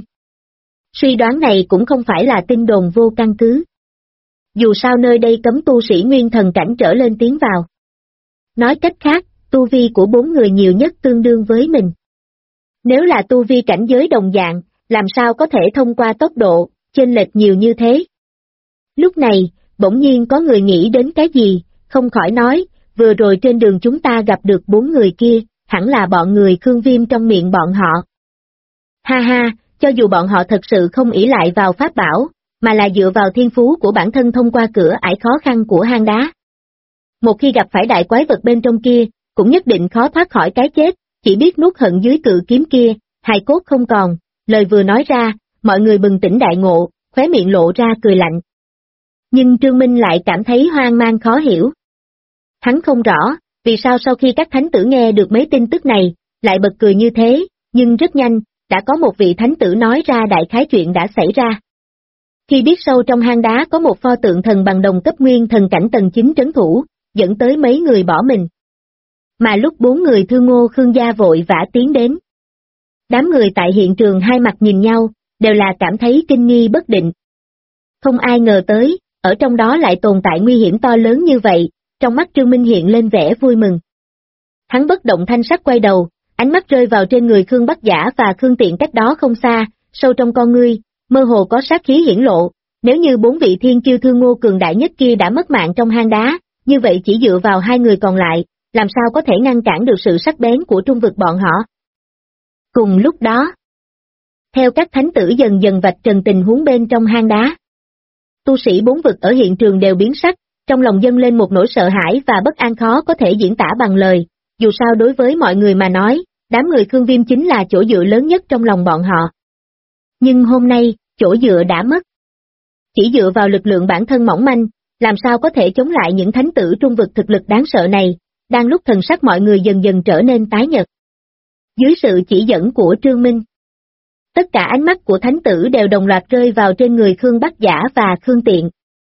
Suy đoán này cũng không phải là tin đồn vô căn cứ. Dù sao nơi đây cấm tu sĩ nguyên thần cảnh trở lên tiến vào. Nói cách khác, tu vi của 4 người nhiều nhất tương đương với mình. Nếu là tu vi cảnh giới đồng dạng, làm sao có thể thông qua tốc độ, chênh lệch nhiều như thế? Lúc này, bỗng nhiên có người nghĩ đến cái gì, không khỏi nói, vừa rồi trên đường chúng ta gặp được 4 người kia, hẳn là bọn người Khương Viêm trong miệng bọn họ. Ha ha, cho dù bọn họ thật sự không ỷ lại vào pháp bảo, mà là dựa vào thiên phú của bản thân thông qua cửa ải khó khăn của hang đá. Một khi gặp phải đại quái vật bên trong kia, cũng nhất định khó thoát khỏi cái chết, chỉ biết nuốt hận dưới cự kiếm kia, hài cốt không còn, lời vừa nói ra, mọi người bừng tỉnh đại ngộ, khóe miệng lộ ra cười lạnh. Nhưng Trương Minh lại cảm thấy hoang mang khó hiểu. Hắn không rõ, vì sao sau khi các thánh tử nghe được mấy tin tức này, lại bật cười như thế, nhưng rất nhanh, đã có một vị thánh tử nói ra đại khái chuyện đã xảy ra. Khi biết sâu trong hang đá có một pho tượng thần bằng đồng cấp nguyên thần cảnh tầng 9 trấn thủ, dẫn tới mấy người bỏ mình. Mà lúc 4 người Thương Ngô Khương gia vội vã tiến đến. Đám người tại hiện trường hai mặt nhìn nhau, đều là cảm thấy kinh nghi bất định. Không ai ngờ tới, ở trong đó lại tồn tại nguy hiểm to lớn như vậy, trong mắt Trương Minh hiện lên vẻ vui mừng. Hắn bất động thanh sắc quay đầu, ánh mắt rơi vào trên người Khương Bắc Giả và Khương Tiện cách đó không xa, sâu trong con ngươi, mơ hồ có sát khí hiển lộ, nếu như 4 vị thiên kiêu Thương Ngô cường đại nhất kia đã mất mạng trong hang đá, như vậy chỉ dựa vào 2 người còn lại, làm sao có thể ngăn cản được sự sắc bén của trung vực bọn họ. Cùng lúc đó, theo các thánh tử dần dần vạch trần tình huống bên trong hang đá, tu sĩ 4 vực ở hiện trường đều biến sắc, trong lòng dâng lên một nỗi sợ hãi và bất an khó có thể diễn tả bằng lời, dù sao đối với mọi người mà nói, đám người Khương Viêm chính là chỗ dựa lớn nhất trong lòng bọn họ. Nhưng hôm nay, chỗ dựa đã mất. Chỉ dựa vào lực lượng bản thân mỏng manh, làm sao có thể chống lại những thánh tử trung vực thực lực đáng sợ này, đang lúc thần sắc mọi người dần dần trở nên tái nhợt. Dưới sự chỉ dẫn của Trương Minh, tất cả ánh mắt của thánh tử đều đồng loạt rơi vào trên người Khương Bắc Giả và Khương Tiện.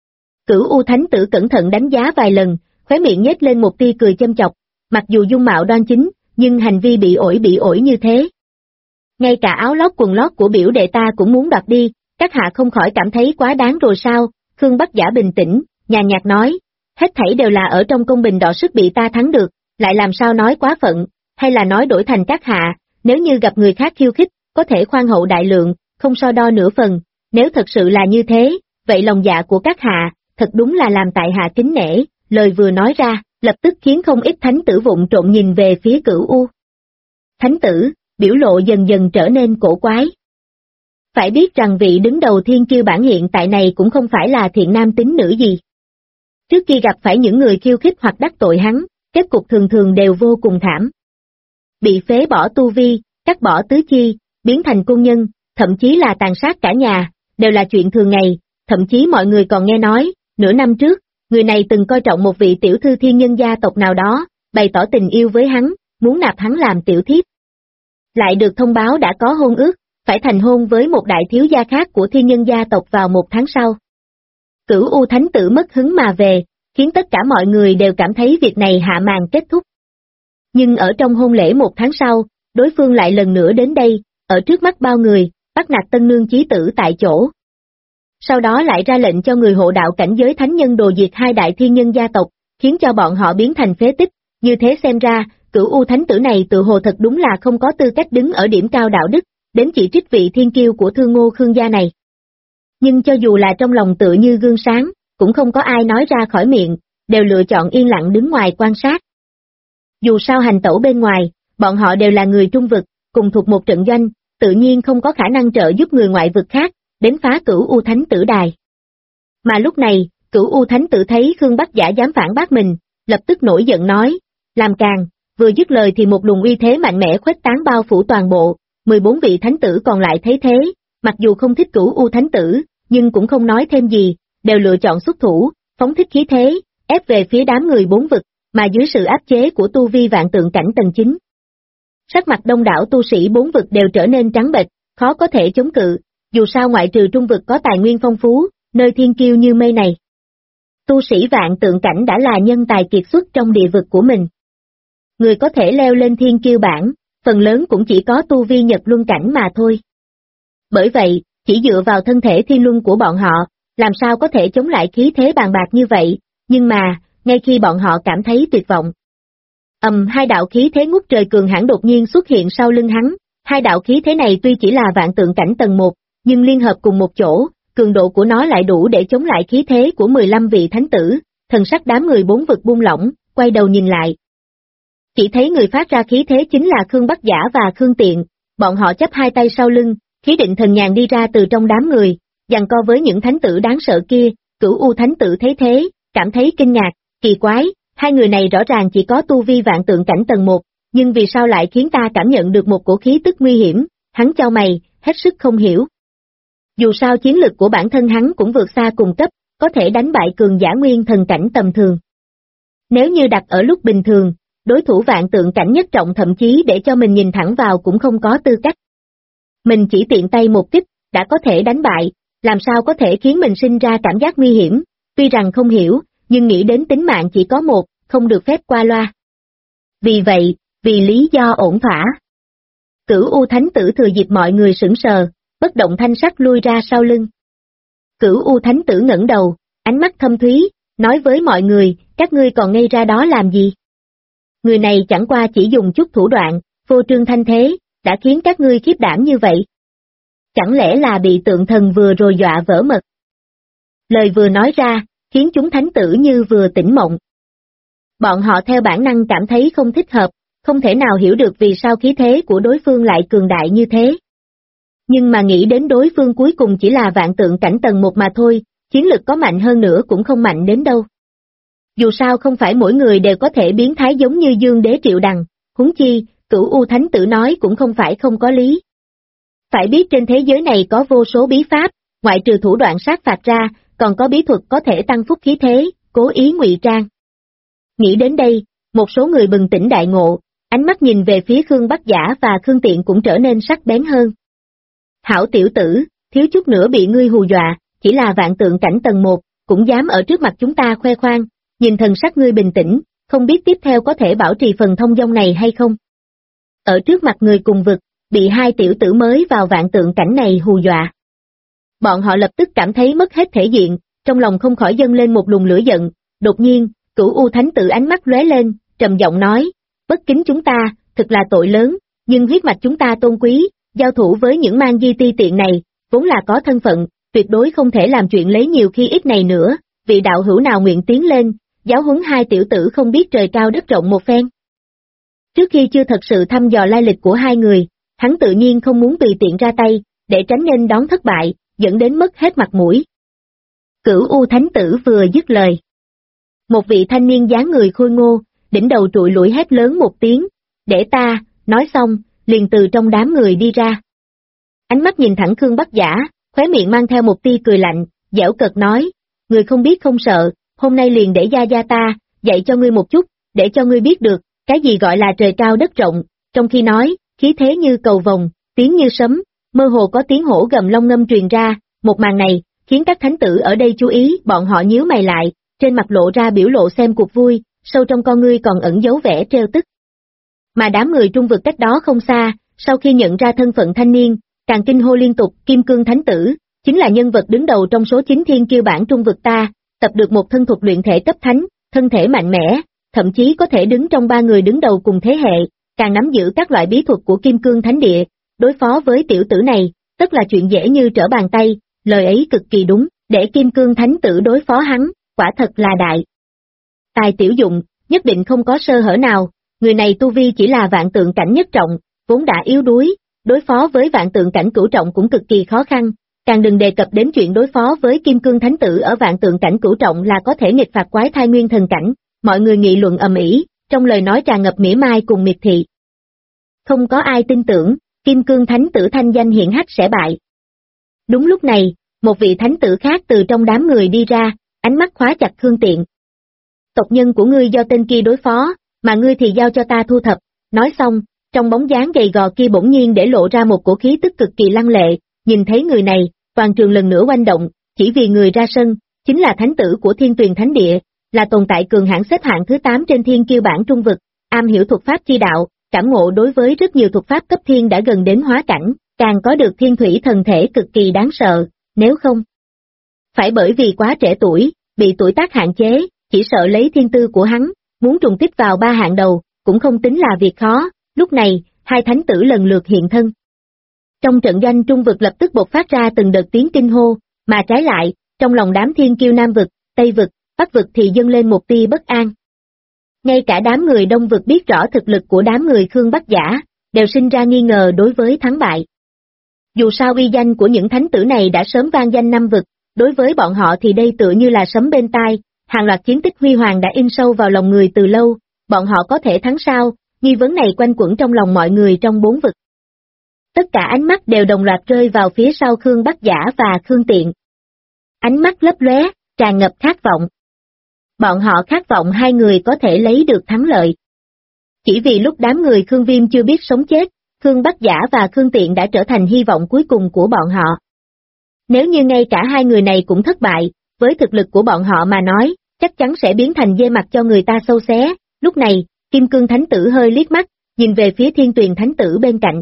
Cửu U thánh tử cẩn thận đánh giá vài lần, khóe miệng nhếch lên một tia cười châm chọc, mặc dù dung mạo đoan chính, nhưng hành vi bị ổi như thế. Ngay cả áo lót quần lót của biểu đệ ta cũng muốn đoạt đi, các hạ không khỏi cảm thấy quá đáng rồi sao? Khương Bắc Giả bình tĩnh, nhàn nhạt nói, hết thảy đều là ở trong công bình đọ sức bị ta thắng được, lại làm sao nói quá phận, hay là nói đổi thành các hạ, nếu như gặp người khác khiêu khích, có thể khoan hậu đại lượng, không so đo nửa phần, nếu thật sự là như thế, vậy lòng dạ của các hạ, thật đúng là làm tại hạ kính nể, lời vừa nói ra, lập tức khiến không ít thánh tử vụng trộm nhìn về phía Cửu U. Thánh tử, biểu lộ dần dần trở nên cổ quái. Phải biết rằng vị đứng đầu thiên kiêu bản hiện tại này cũng không phải là thiện nam tín nữ gì. Trước khi gặp phải những người khiêu khích hoặc đắc tội hắn, kết cục thường thường đều vô cùng thảm. Bị phế bỏ tu vi, cắt bỏ tứ chi, biến thành cung nhân, thậm chí là tàn sát cả nhà, đều là chuyện thường ngày, thậm chí mọi người còn nghe nói, nửa năm trước, người này từng coi trọng một vị tiểu thư thiên nhân gia tộc nào đó, bày tỏ tình yêu với hắn, muốn nạp hắn làm tiểu thiếp. Lại được thông báo đã có hôn ước, phải thành hôn với một đại thiếu gia khác của thiên nhân gia tộc vào 1 tháng sau. Cửu U thánh tử mất hứng mà về, khiến tất cả mọi người đều cảm thấy việc này hạ màn kết thúc. Nhưng ở trong hôn lễ 1 tháng sau, đối phương lại lần nữa đến đây, ở trước mắt bao người, bắt nạt tân nương chí tử tại chỗ. Sau đó lại ra lệnh cho người hộ đạo cảnh giới thánh nhân đồ diệt 2 đại thiên nhân gia tộc, khiến cho bọn họ biến thành phế tích, như thế xem ra, Cửu U thánh tử này tự hồ thật đúng là không có tư cách đứng ở điểm cao đạo đức, đến chỉ trích vị thiên kiêu của Thương Ngô Khương gia này. Nhưng cho dù là trong lòng tựa như gương sáng, cũng không có ai nói ra khỏi miệng, đều lựa chọn yên lặng đứng ngoài quan sát. Dù sao hành tẩu bên ngoài, bọn họ đều là người trung vực, cùng thuộc một trận doanh, tự nhiên không có khả năng trợ giúp người ngoại vực khác, đến phá Cửu U thánh tử đài. Mà lúc này, Cửu U thánh tử thấy Khương Bắc Giả dám phản bác mình, lập tức nổi giận nói, làm càng, vừa dứt lời thì một luồng uy thế mạnh mẽ khuếch tán bao phủ toàn bộ, 14 vị thánh tử còn lại thấy thế, mặc dù không thích Cửu U thánh tử, nhưng cũng không nói thêm gì, đều lựa chọn xuất thủ, phóng thích khí thế, ép về phía đám người 4 vực, mà dưới sự áp chế của tu vi vạn tượng cảnh tầng 9. Sắc mặt đông đảo tu sĩ 4 vực đều trở nên trắng bệch, khó có thể chống cự, dù sao ngoại trừ trung vực có tài nguyên phong phú, nơi thiên kiêu như mây này. Tu sĩ vạn tượng cảnh đã là nhân tài kiệt xuất trong địa vực của mình. Người có thể leo lên thiên kiêu bảng, phần lớn cũng chỉ có tu vi nhật luân cảnh mà thôi. Bởi vậy, chỉ dựa vào thân thể thiên luân của bọn họ, làm sao có thể chống lại khí thế bàn bạc như vậy, nhưng mà, ngay khi bọn họ cảm thấy tuyệt vọng. Hai đạo khí thế ngút trời cường hãn đột nhiên xuất hiện sau lưng hắn, hai đạo khí thế này tuy chỉ là vạn tượng cảnh tầng 1, nhưng liên hợp cùng một chỗ, cường độ của nó lại đủ để chống lại khí thế của 15 vị thánh tử, thần sắc đám người 4 vực buông lỏng, quay đầu nhìn lại. Chỉ thấy người phát ra khí thế chính là Khương Bắc Giả và Khương Tiện, bọn họ chắp hai tay sau lưng, khí định thần nhàn đi ra từ trong đám người, giằng co với những thánh tử đáng sợ kia. Cửu U thánh tử thấy thế, cảm thấy kinh ngạc, kỳ quái, hai người này rõ ràng chỉ có tu vi vạn tượng cảnh tầng 1, nhưng vì sao lại khiến ta cảm nhận được một cổ khí tức nguy hiểm, hắn chau mày, hết sức không hiểu. Dù sao chiến lực của bản thân hắn cũng vượt xa cùng cấp, có thể đánh bại cường giả nguyên thần cảnh tầm thường. Nếu như đặt ở lúc bình thường, đối thủ vạn tượng cảnh nhất trọng thậm chí để cho mình nhìn thẳng vào cũng không có tư cách. Mình chỉ tiện tay một kích, đã có thể đánh bại, làm sao có thể khiến mình sinh ra cảm giác nguy hiểm, tuy rằng không hiểu, nhưng nghĩ đến tính mạng chỉ có một, không được phép qua loa. Vì vậy, vì lý do ổn thỏa, Cửu U thánh tử thừa dịp mọi người sững sờ, bất động thanh sắc lui ra sau lưng. Cửu U thánh tử ngẩng đầu, ánh mắt thâm thúy, nói với mọi người, các ngươi còn ngây ra đó làm gì? Người này chẳng qua chỉ dùng chút thủ đoạn, phô trương thanh thế, đã khiến các ngươi khiếp đảm như vậy. Chẳng lẽ là bị tượng thần vừa rồi dọa vỡ mật? Lời vừa nói ra, khiến chúng thánh tử như vừa tỉnh mộng. Bọn họ theo bản năng cảm thấy không thích hợp, không thể nào hiểu được vì sao khí thế của đối phương lại cường đại như thế. Nhưng mà nghĩ đến đối phương cuối cùng chỉ là vạn tượng cảnh tầng 1 mà thôi, chiến lực có mạnh hơn nữa cũng không mạnh đến đâu. Dù sao không phải mỗi người đều có thể biến thái giống như Dương Đế Triệu Đằng, huống chi, Cửu U thánh tử nói cũng không phải không có lý. Phải biết trên thế giới này có vô số bí pháp, ngoại trừ thủ đoạn sát phạt ra, còn có bí thuật có thể tăng phúc khí thế, cố ý ngụy trang. Nghĩ đến đây, một số người bừng tỉnh đại ngộ, ánh mắt nhìn về phía Khương Bắc Giả và Khương Tiện cũng trở nên sắc bén hơn. Hảo tiểu tử, thiếu chút nữa bị ngươi hù dọa, chỉ là vạn tượng cảnh tầng 1, cũng dám ở trước mặt chúng ta khoe khoang, nhìn thần sắc ngươi bình tĩnh, không biết tiếp theo có thể bảo trì phần thông dong này hay không. Ở trước mặt người cùng vực, bị hai tiểu tử mới vào vạn tượng cảnh này hù dọa. Bọn họ lập tức cảm thấy mất hết thể diện, trong lòng không khỏi dâng lên một luồng lửa giận, đột nhiên, Cửu U thánh tử ánh mắt lóe lên, trầm giọng nói, bất kính chúng ta, thực là tội lớn, nhưng huyết mạch chúng ta tôn quý, giao thủ với những mang di ti tiện này, vốn là có thân phận, tuyệt đối không thể làm chuyện lấy nhiều khi ít này nữa, vị đạo hữu nào nguyện tiến lên, giáo huấn hai tiểu tử không biết trời cao đất rộng một phen. Trước khi chưa thật sự thăm dò lai lịch của hai người, hắn tự nhiên không muốn tùy tiện ra tay, để tránh nên đón thất bại, dẫn đến mất hết mặt mũi. Cửu U thánh tử vừa dứt lời. Một vị thanh niên dáng người khôi ngô, đỉnh đầu trụi lủi hét lớn một tiếng, để ta, nói xong, liền từ trong đám người đi ra. Ánh mắt nhìn thẳng Khương Bắc Giả, khóe miệng mang theo một tia cười lạnh, giễu cợt nói, người không biết không sợ, hôm nay liền để gia ta, dạy cho ngươi một chút, để cho ngươi biết được, cái gì gọi là trời cao đất rộng, trong khi nói, khí thế như cầu vồng, tiếng như sấm, mơ hồ có tiếng hổ gầm long ngâm truyền ra, một màn này, khiến các thánh tử ở đây chú ý, bọn họ nhíu mày lại, trên mặt lộ ra biểu lộ xem cuộc vui, sâu trong con ngươi còn ẩn dấu vẻ trêu tức. Mà đám người trung vực cách đó không xa, sau khi nhận ra thân phận thanh niên, càng kinh hô liên tục, Kim Cương Thánh Tử, chính là nhân vật đứng đầu trong số 9 thiên kiêu bảng trung vực ta, tập được một thân thuật luyện thể cấp thánh, thân thể mạnh mẽ, thậm chí có thể đứng trong 3 người đứng đầu cùng thế hệ, càng nắm giữ các loại bí thuật của Kim Cương Thánh Địa, đối phó với tiểu tử này, tất là chuyện dễ như trở bàn tay, lời ấy cực kỳ đúng, để Kim Cương Thánh Tử đối phó hắn, quả thật là đại tài tiểu dụng, nhất định không có sơ hở nào, người này tu vi chỉ là vạn tượng cảnh nhất trọng, vốn đã yếu đuối, đối phó với vạn tượng cảnh cửu trọng cũng cực kỳ khó khăn, càng đừng đề cập đến chuyện đối phó với Kim Cương Thánh Tử ở vạn tượng cảnh cửu trọng là có thể nghịch phạt quái thai nguyên thần cảnh, mọi người nghị luận ầm ĩ, trong lời nói tràn ngập mỉa mai cùng miệt thị. Không có ai tin tưởng, Kim Cương Thánh Tử thanh danh hiển hách sẽ bại. Đúng lúc này, một vị thánh tử khác từ trong đám người đi ra, ánh mắt khóa chặt Khương Tiện. Tộc nhân của ngươi do tên kia đối phó, mà ngươi thì giao cho ta thu thập. Nói xong, trong bóng dáng gầy gò kia bỗng nhiên để lộ ra một cổ khí tức cực kỳ lăng lệ, nhìn thấy người này, toàn trường lần nữa oanh động, chỉ vì người ra sân, chính là thánh tử của Thiên Tuyền Thánh Địa, là tồn tại cường hãn xếp hạng thứ 8 trên thiên kiêu bảng trung vực, am hiểu thuật pháp chi đạo, cảm ngộ đối với rất nhiều thuật pháp cấp thiên đã gần đến hóa cảnh, càng có được thiên thủy thần thể cực kỳ đáng sợ, nếu không phải bởi vì quá trẻ tuổi, bị tuổi tác hạn chế, chỉ sợ lấy thiên tư của hắn, muốn trùng kích vào 3 hạng đầu, cũng không tính là việc khó. Lúc này, hai thánh tử lần lượt hiện thân. Trong trận doanh trung vực lập tức bộc phát ra từng đợt tiếng kinh hô, mà trái lại, trong lòng đám thiên kiêu Nam vực, Tây vực, Bắc vực thì dâng lên một tia bất an. Ngay cả đám người Đông vực biết rõ thực lực của đám người Khương Bắc Giả, đều sinh ra nghi ngờ đối với thắng bại. Dù sao uy danh của những thánh tử này đã sớm vang danh Nam vực, đối với bọn họ thì đây tựa như là sấm bên tai, hàng loạt chiến tích huy hoàng đã in sâu vào lòng người từ lâu, bọn họ có thể thắng sao? Nghi vấn này quanh quẩn trong lòng mọi người trong 4 vực. Tất cả ánh mắt đều đồng loạt rơi vào phía sau Khương Bắc Giả và Khương Tiện. Ánh mắt lấp lóe, tràn ngập khát vọng. Bọn họ khát vọng hai người có thể lấy được thắng lợi. Chỉ vì lúc đám người Khương Viêm chưa biết sống chết, Khương Bắc Giả và Khương Tiện đã trở thành hy vọng cuối cùng của bọn họ. Nếu như ngay cả hai người này cũng thất bại, với thực lực của bọn họ mà nói, chắc chắn sẽ biến thành dê mặt cho người ta xâu xé. Lúc này, Kim Cương Thánh Tử hơi liếc mắt, nhìn về phía Thiên Tuyền Thánh Tử bên cạnh.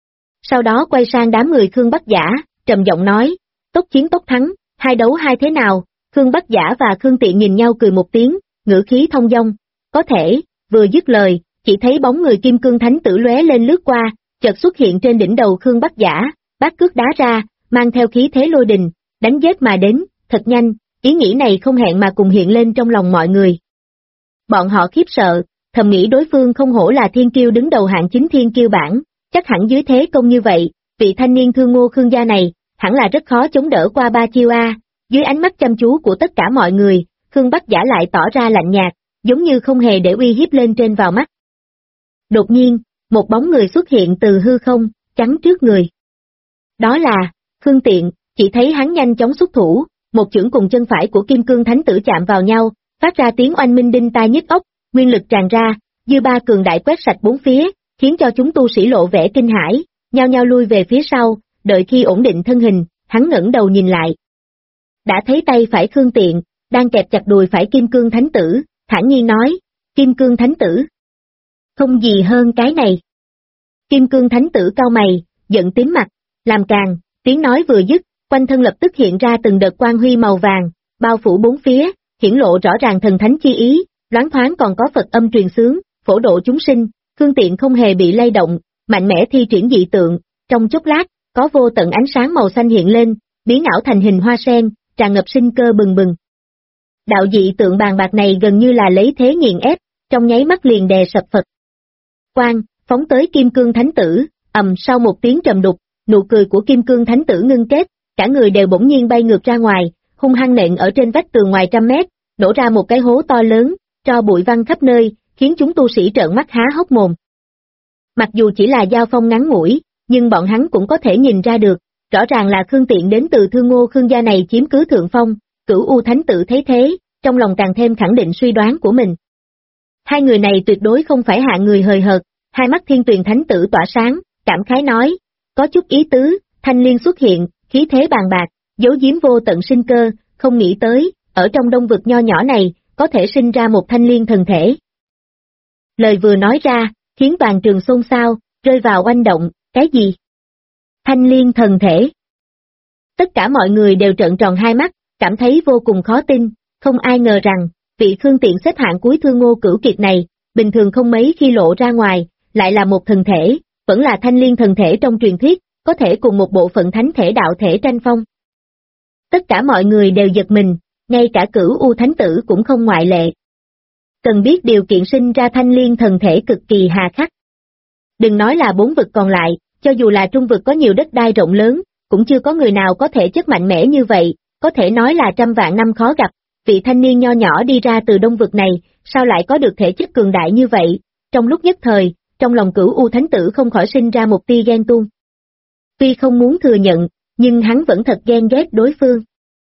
Sau đó quay sang đám người Khương Bắc Giả, trầm giọng nói, tốc chiến tốc thắng, hai đấu hai thế nào? Khương Bắc Giả và Khương Tiện nhìn nhau cười một tiếng, ngữ khí thông dong. Có thể, vừa dứt lời, chỉ thấy bóng người Kim Cương Thánh Tử lóe lên lướt qua, chợt xuất hiện trên đỉnh đầu Khương Bắc Giả, bát cước đá ra, mang theo khí thế lôi đình, đánh giết mà đến, thật nhanh, ý nghĩ này không hẹn mà cùng hiện lên trong lòng mọi người. Bọn họ khiếp sợ, thầm nghĩ đối phương không hổ là thiên kiêu đứng đầu hạng 9 thiên kiêu bảng, chắc hẳn dưới thế công như vậy, vị thanh niên Thương Ngô Khương gia này, hẳn là rất khó chống đỡ qua 3 chiêu a. Dưới ánh mắt chăm chú của tất cả mọi người, Khương Bắc Giả lại tỏ ra lạnh nhạt, giống như không hề để uy hiếp lên trên vào mắt. Đột nhiên, một bóng người xuất hiện từ hư không, chắn trước người. Đó là Khương Tiện, chỉ thấy hắn nhanh chóng xuất thủ, một chưởng cùng chân phải của Kim Cương Thánh Tử chạm vào nhau, phát ra tiếng oanh minh đinh tai nhức óc, nguyên lực tràn ra, dư ba cường đại quét sạch bốn phía, khiến cho chúng tu sĩ lộ vẻ kinh hãi, nhao nhao lui về phía sau, đợi khi ổn định thân hình, hắn ngẩng đầu nhìn lại. Đã thấy tay phải Khương Tiện, đang kẹp chặt đùi phải Kim Cương Thánh Tử, thản nhiên nói, Kim Cương Thánh Tử. Không gì hơn cái này. Kim Cương Thánh Tử cau mày, giận tím mặt, làm càng, tiếng nói vừa dứt, quanh thân lập tức hiện ra từng đợt quang huy màu vàng, bao phủ bốn phía, hiển lộ rõ ràng thần thánh chi ý, loáng thoáng còn có Phật âm truyền xướng, phổ độ chúng sinh. Khương Tiện không hề bị lay động, mạnh mẽ thi triển dị tượng, trong chốc lát, có vô tận ánh sáng màu xanh hiện lên, biến ảo thành hình hoa sen, tràn ngập sinh cơ bừng bừng. Đạo dị tượng bàn bạc này gần như là lấy thế nghiền ép, trong nháy mắt liền đè sập Phật. Quang, phóng tới Kim Cương Thánh Tử, sau một tiếng trầm đục, nụ cười của Kim Cương Thánh Tử ngưng kết, cả người đều bỗng nhiên bay ngược ra ngoài, hung hăng nện ở trên vách tường ngoài trăm mét, nổ ra một cái hố to lớn, tro bụi văng khắp nơi, khiến chúng tu sĩ trợn mắt há hốc mồm. Mặc dù chỉ là giao phong ngắn ngủi, nhưng bọn hắn cũng có thể nhìn ra được, rõ ràng là Khương Tiện đến từ Thương Ngô Khương gia này chiếm cứ thượng phong. Cửu U Thánh Tử thấy thế, trong lòng càng thêm khẳng định suy đoán của mình. Hai người này tuyệt đối không phải hạng người hời hợt, hai mắt Thiên Tuyền Thánh Tử tỏa sáng, cảm khái nói, có chút ý tứ, thanh liên xuất hiện, khí thế bàn bạc, giấu giếm vô tận sinh cơ, không nghĩ tới, ở trong đông vực nho nhỏ này, có thể sinh ra một thanh liên thần thể. Lời vừa nói ra, khiến toàn trường xôn xao, rơi vào oanh động, cái gì? Thanh liên thần thể. Tất cả mọi người đều trợn tròn hai mắt, cảm thấy vô cùng khó tin, không ai ngờ rằng, vị Khương Tiện xếp hạng cuối Thương Ngô Cửu Kiệt này, bình thường không mấy khi lộ ra ngoài, lại là một thần thể, vẫn là thanh liên thần thể trong truyền thuyết, có thể cùng một bộ phận thánh thể đạo thể tranh phong. Tất cả mọi người đều giật mình, ngay cả Cửu U Thánh Tử cũng không ngoại lệ. Cần biết điều kiện sinh ra thanh liên thần thể cực kỳ hà khắc. Đừng nói là 4 vực còn lại, cho dù là trung vực có nhiều đất đai rộng lớn, cũng chưa có người nào có thể chất mạnh mẽ như vậy, có thể nói là trăm vạn năm khó gặp. Vị thanh niên nho nhỏ đi ra từ đông vực này, sao lại có được thể chất cường đại như vậy? Trong lúc nhất thời, trong lòng Cửu U Thánh Tử không khỏi sinh ra một tia ghen tuông. Tuy không muốn thừa nhận, nhưng hắn vẫn thật ghen ghét đối phương.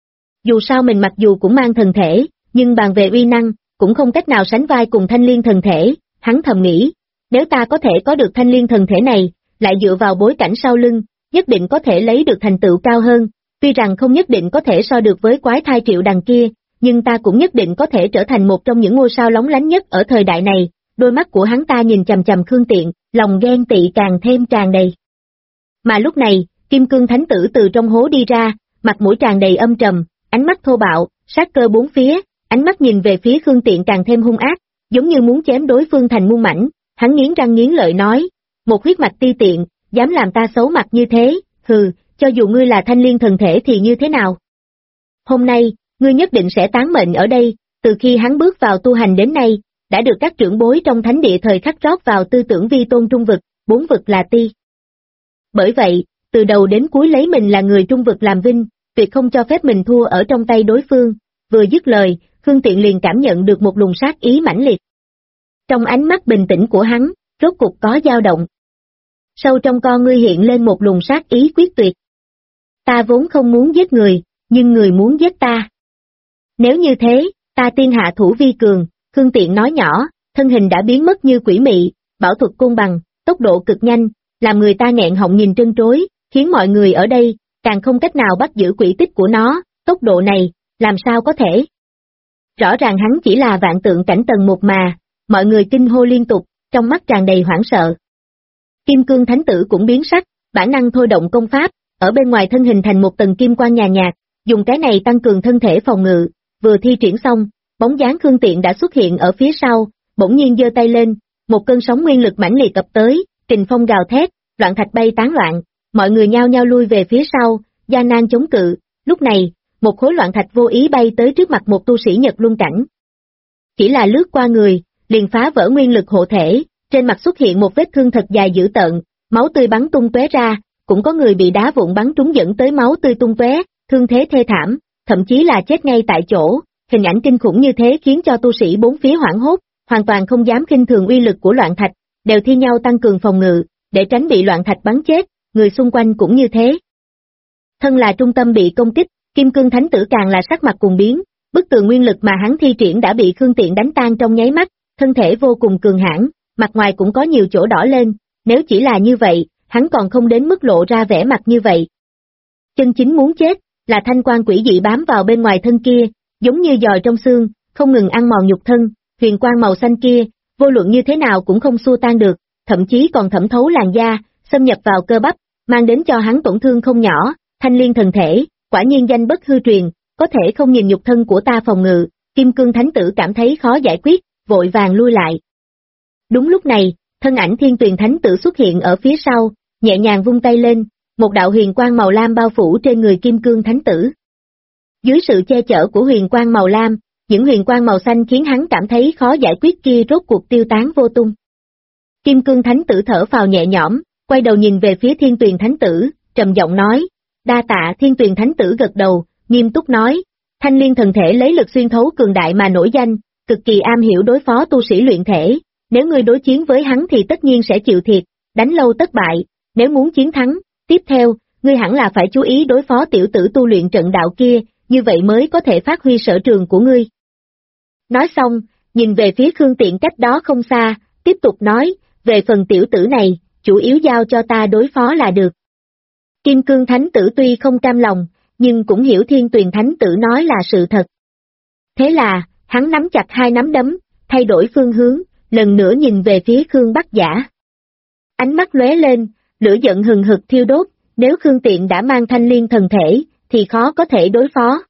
Dù sao mình mặc dù cũng mang thần thể, nhưng bàn về uy năng, cũng không cách nào sánh vai cùng thanh liên thần thể, hắn thầm nghĩ, nếu ta có thể có được thanh liên thần thể này, lại dựa vào bối cảnh sau lưng, nhất định có thể lấy được thành tựu cao hơn, tuy rằng không nhất định có thể so được với quái thai Triệu Đằng kia, nhưng ta cũng nhất định có thể trở thành một trong những ngôi sao lóng lánh nhất ở thời đại này. Đôi mắt của hắn ta nhìn chằm chằm Khương Tiện, lòng ghen tị càng thêm tràn đầy. Mà lúc này, Kim Cương Thánh Tử từ trong hố đi ra, mặt mũi tràn đầy âm trầm, ánh mắt thô bạo, sát cơ bốn phía, ánh mắt nhìn về phía Khương Tiện càng thêm hung ác, giống như muốn chém đối phương thành muôn mảnh. Hắn nghiến răng nghiến lợi nói, một huyết mạch ti tiện, dám làm ta xấu mặt như thế, hừ, cho dù ngươi là thanh liên thần thể thì như thế nào? Hôm nay, ngươi nhất định sẽ tán mệnh ở đây. Từ khi hắn bước vào tu hành đến nay, đã được các trưởng bối trong thánh địa thời khắc rót vào tư tưởng vi tôn trung vực, bốn vực là ti. Bởi vậy, từ đầu đến cuối lấy mình là người trung vực làm vinh, tuyệt không cho phép mình thua ở trong tay đối phương. Vừa dứt lời, Khương Tiện liền cảm nhận được một luồng sát ý mãnh liệt. Trong ánh mắt bình tĩnh của hắn, rốt cục có dao động. Sâu trong con ngươi hiện lên một luồng sát ý quyết tuyệt. Ta vốn không muốn giết người, nhưng người muốn giết ta. Nếu như thế, ta tiên hạ thủ vi cường, Khương Tiện nói nhỏ, thân hình đã biến mất như quỷ mị, bảo thuật côn bằng, tốc độ cực nhanh, làm người ta nghẹn họng nhìn trân trối, khiến mọi người ở đây, càng không cách nào bắt giữ quỹ tích của nó, tốc độ này, làm sao có thể. Rõ ràng hắn chỉ là vạn tượng cảnh tầng 1 mà, mọi người kinh hô liên tục, trong mắt tràn đầy hoảng sợ. Kim Cương Thánh Tử cũng biến sắc, bản năng thôi động công pháp, ở bên ngoài thân hình thành một tầng kim quang nhàn nhạt, dùng cái này tăng cường thân thể phòng ngự, vừa thi triển xong, bóng dáng Khương Tiện đã xuất hiện ở phía sau, bỗng nhiên giơ tay lên, một cơn sóng nguyên lực mãnh liệt ập tới, kình phong gào thét, loạn thạch bay tán loạn, mọi người nhao nhao lui về phía sau, gian nan chống cự. Lúc này, một khối loạn thạch vô ý bay tới trước mặt một tu sĩ Nhật Luân cảnh. Chỉ là lướt qua người, liền phá vỡ nguyên lực hộ thể, trên mặt xuất hiện một vết thương thật dài dữ tợn, máu tươi bắn tung tóe ra, cũng có người bị đá vụn bắn trúng dẫn tới máu tươi tung tóe, thương thế thê thảm, thậm chí là chết ngay tại chỗ. Hình ảnh kinh khủng như thế khiến cho tu sĩ bốn phía hoảng hốt, hoàn toàn không dám khinh thường uy lực của loạn thạch, đều thi nhau tăng cường phòng ngự, để tránh bị loạn thạch bắn chết, người xung quanh cũng như thế. Thân là trung tâm bị công kích, Kim Cương Thánh Tử càng là sắc mặt cùng biến, bức tường nguyên lực mà hắn thi triển đã bị Khương Tiện đánh tan trong nháy mắt, thân thể vô cùng cường hãn, mặt ngoài cũng có nhiều chỗ đỏ lên, nếu chỉ là như vậy, hắn còn không đến mức lộ ra vẻ mặt như vậy. Chân chính muốn chết, là thanh quan quỷ dị bám vào bên ngoài thân kia, giống như giòi trong xương, không ngừng ăn mòn nhục thân, huyền quang màu xanh kia, vô luận như thế nào cũng không xua tan được, thậm chí còn thẩm thấu làn da, xâm nhập vào cơ bắp, mang đến cho hắn tổn thương không nhỏ. Thanh liên thần thể, quả nhiên danh bất hư truyền, có thể không nhìn nhục thân của ta phòng ngự. Kim Cương Thánh Tử cảm thấy khó giải quyết, vội vàng lui lại. Đúng lúc này, thân ảnh Thiên Tuyền Thánh Tử xuất hiện ở phía sau, nhẹ nhàng vung tay lên, một đạo huyền quang màu lam bao phủ trên người Kim Cương Thánh Tử. Dưới sự che chở của huyền quang màu lam, những huyền quang màu xanh khiến hắn cảm thấy khó giải quyết kia rốt cuộc tiêu tán vô tung. Kim Cương Thánh Tử thở phào nhẹ nhõm, quay đầu nhìn về phía Thiên Tuyền Thánh Tử, trầm giọng nói, đa tạ. Thiên Tuyền Thánh Tử gật đầu, nghiêm túc nói, thanh liên thần thể lấy lực xuyên thấu cường đại mà nổi danh, cực kỳ am hiểu đối phó tu sĩ luyện thể, nếu ngươi đối chiến với hắn thì tất nhiên sẽ chịu thiệt, đánh lâu tất bại, nếu muốn chiến thắng, tiếp theo, ngươi hẳn là phải chú ý đối phó tiểu tử tu luyện trận đạo kia, như vậy mới có thể phát huy sở trường của ngươi. Nói xong, nhìn về phía Khương Tiện cách đó không xa, tiếp tục nói, về phần tiểu tử này, chủ yếu giao cho ta đối phó là được. Kim Cương Thánh Tử tuy không cam lòng, nhưng cũng hiểu Thiên Tuyền Thánh Tử nói là sự thật. Thế là, hắn nắm chặt hai nắm đấm, thay đổi phương hướng, lần nữa nhìn về phía Khương Bắc Giả. Ánh mắt lóe lên, lửa giận hừng hực thiêu đốt, nếu Khương Tiện đã mang thanh liên thần thể, thì khó có thể đối phó.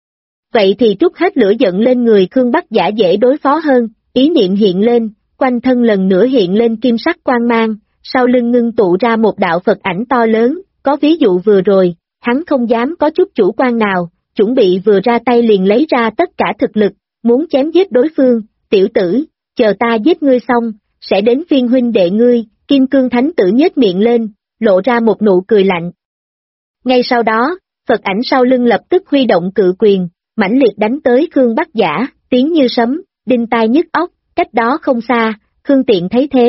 Vậy thì trút hết lửa giận lên người Khương Bắc Giả dễ đối phó hơn, ý niệm hiện lên, quanh thân lần nữa hiện lên kim sắc quang mang, sau lưng ngưng tụ ra một đạo Phật ảnh to lớn, có ví dụ vừa rồi, hắn không dám có chút chủ quan nào, chuẩn bị vừa ra tay liền lấy ra tất cả thực lực, muốn chém giết đối phương. Tiểu tử, chờ ta giết ngươi xong, sẽ đến phiên huynh đệ ngươi. Kim Cương Thánh Tử nhếch miệng lên, lộ ra một nụ cười lạnh. Ngay sau đó, Phật ảnh sau lưng lập tức huy động cự quyền, mãnh liệt đánh tới Khương Bắc Giả, tiếng như sấm, đinh tai nhức óc. Cách đó không xa, Khương Tiện thấy thế,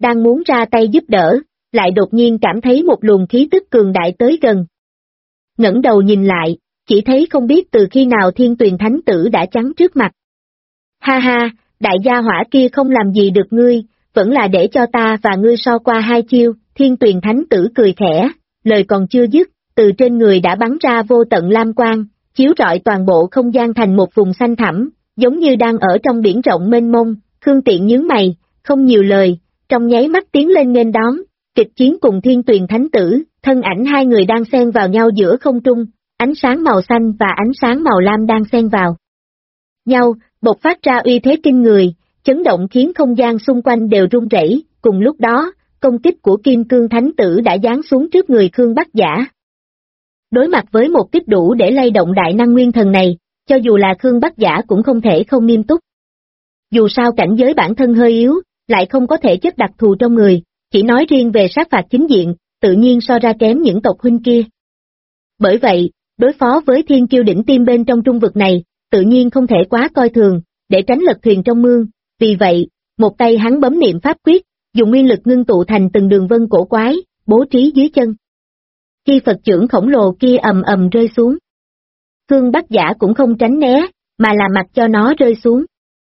đang muốn ra tay giúp đỡ, lại đột nhiên cảm thấy một luồng khí tức cường đại tới gần. Ngẩng đầu nhìn lại, chỉ thấy không biết từ khi nào Thiên Tuyền Thánh Tử đã chắn trước mặt. Ha ha, đại gia hỏa kia không làm gì được ngươi, vẫn là để cho ta và ngươi so qua hai chiêu. Thiên Tuyền Thánh Tử cười khẽ, lời còn chưa dứt, từ trên người đã bắn ra vô tận lam quang, chiếu rọi toàn bộ không gian thành một vùng xanh thẳm, giống như đang ở trong biển rộng mênh mông. Khương Tiện nhướng mày, không nhiều lời, trong nháy mắt tiến lên nghênh đón, kịch chiến cùng Thiên Tuyền Thánh Tử, thân ảnh hai người đang xen vào nhau giữa không trung, ánh sáng màu xanh và ánh sáng màu lam đang xen vào nhau, bộc phát ra uy thế kinh người, chấn động khiến không gian xung quanh đều rung rẩy. Cùng lúc đó, công kích của Kim Cương Thánh Tử đã giáng xuống trước người Khương Bắc Giả. Đối mặt với một kích đủ để lay động đại năng nguyên thần này, cho dù là Khương Bắc Giả cũng không thể không nghiêm túc. Dù sao cảnh giới bản thân hơi yếu, lại không có thể chất đặc thù trong người, chỉ nói riêng về sát phạt chính diện, tự nhiên so ra kém những tộc huynh kia. Bởi vậy, đối phó với thiên kiêu đỉnh tiêm bên trong trung vực này, tự nhiên không thể quá coi thường, để tránh lật thuyền trong mương. Vì vậy, một tay hắn bấm niệm pháp quyết, dùng nguyên lực ngưng tụ thành từng đường vân cổ quái, bố trí dưới chân. Khi Phật chưởng khổng lồ kia ầm ầm rơi xuống, Khương Bắc Giả cũng không tránh né, mà là mặc cho nó rơi xuống.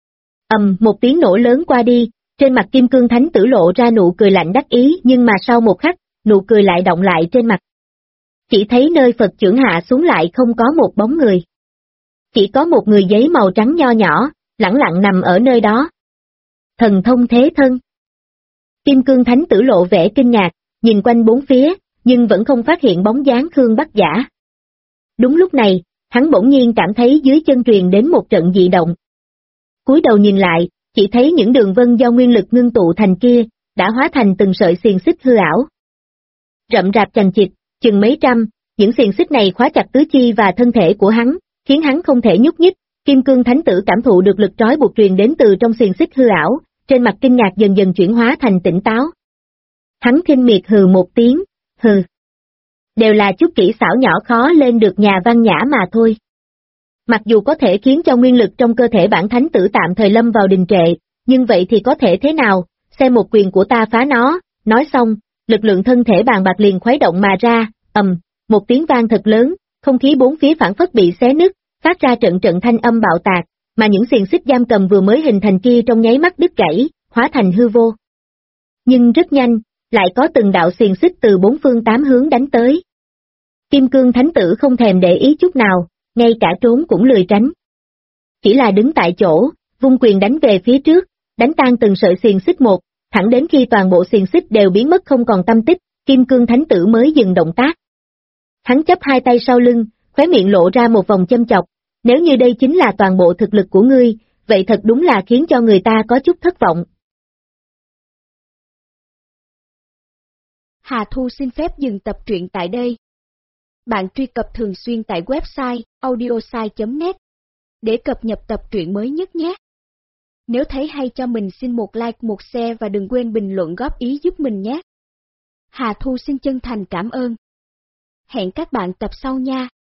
Một tiếng nổ lớn qua đi, trên mặt Kim Cương Thánh Tử lộ ra nụ cười lạnh đắc ý, nhưng mà sau một khắc, nụ cười lại động lại trên mặt. Chỉ thấy nơi Phật chưởng hạ xuống lại không có một bóng người. Chỉ có một người giấy màu trắng nho nhỏ, lẳng lặng nằm ở nơi đó. Thần thông thế thân. Kim Cương Thánh Tử lộ vẻ kinh ngạc, nhìn quanh bốn phía, nhưng vẫn không phát hiện bóng dáng Khương Bắc Giả. Đúng lúc này, hắn bỗng nhiên cảm thấy dưới chân truyền đến một trận dị động. Cúi đầu nhìn lại, chỉ thấy những đường vân do nguyên lực ngưng tụ thành kia, đã hóa thành từng sợi xiềng xích hư ảo. Rậm rạp chằng chịt, chừng mấy trăm, những xiềng xích này khóa chặt tứ chi và thân thể của hắn, khiến hắn không thể nhúc nhích. Kim Cương Thánh Tử cảm thụ được lực trói buộc truyền đến từ trong xiềng xích hư ảo, trên mặt kinh ngạc dần dần chuyển hóa thành tỉnh táo. Hắn khinh miệt hừ một tiếng, hừ. Đều là chút kỹ xảo nhỏ khó lên được nhà văn nhã mà thôi. Mặc dù có thể khiến cho nguyên lực trong cơ thể bản thánh tử tạm thời lâm vào đình trệ, nhưng vậy thì có thể thế nào, xem một quyền của ta phá nó. Nói xong, lực lượng thân thể bàn bạc liền khuấy động mà ra, một tiếng vang thật lớn, không khí bốn phía phảng phất bị xé nứt, phát ra trận trận thanh âm bạo tạc, mà những xiềng xích giam cầm vừa mới hình thành kia trong nháy mắt đứt gãy, hóa thành hư vô. Nhưng rất nhanh, lại có từng đạo xiềng xích từ bốn phương tám hướng đánh tới. Kim Cương Thánh Tử không thèm để ý chút nào, ngay cả trốn cũng lười tránh. Chỉ là đứng tại chỗ, vung quyền đánh về phía trước, đánh tan từng sợi xiềng xích một, thẳng đến khi toàn bộ xiềng xích đều biến mất không còn tăm tích, Kim Cương Thánh Tử mới dừng động tác. Hắn chắp hai tay sau lưng, khóe miệng lộ ra một vòng châm chọc, nếu như đây chính là toàn bộ thực lực của ngươi, vậy thật đúng là khiến cho người ta có chút thất vọng. Hà Thu xin phép dừng tập truyện tại đây. Bạn truy cập thường xuyên tại website audiosai.net để cập nhật tập truyện mới nhất nhé. Nếu thấy hay cho mình xin một like, một share và đừng quên bình luận góp ý giúp mình nhé. Hà Thu xin chân thành cảm ơn. Hẹn các bạn tập sau nha.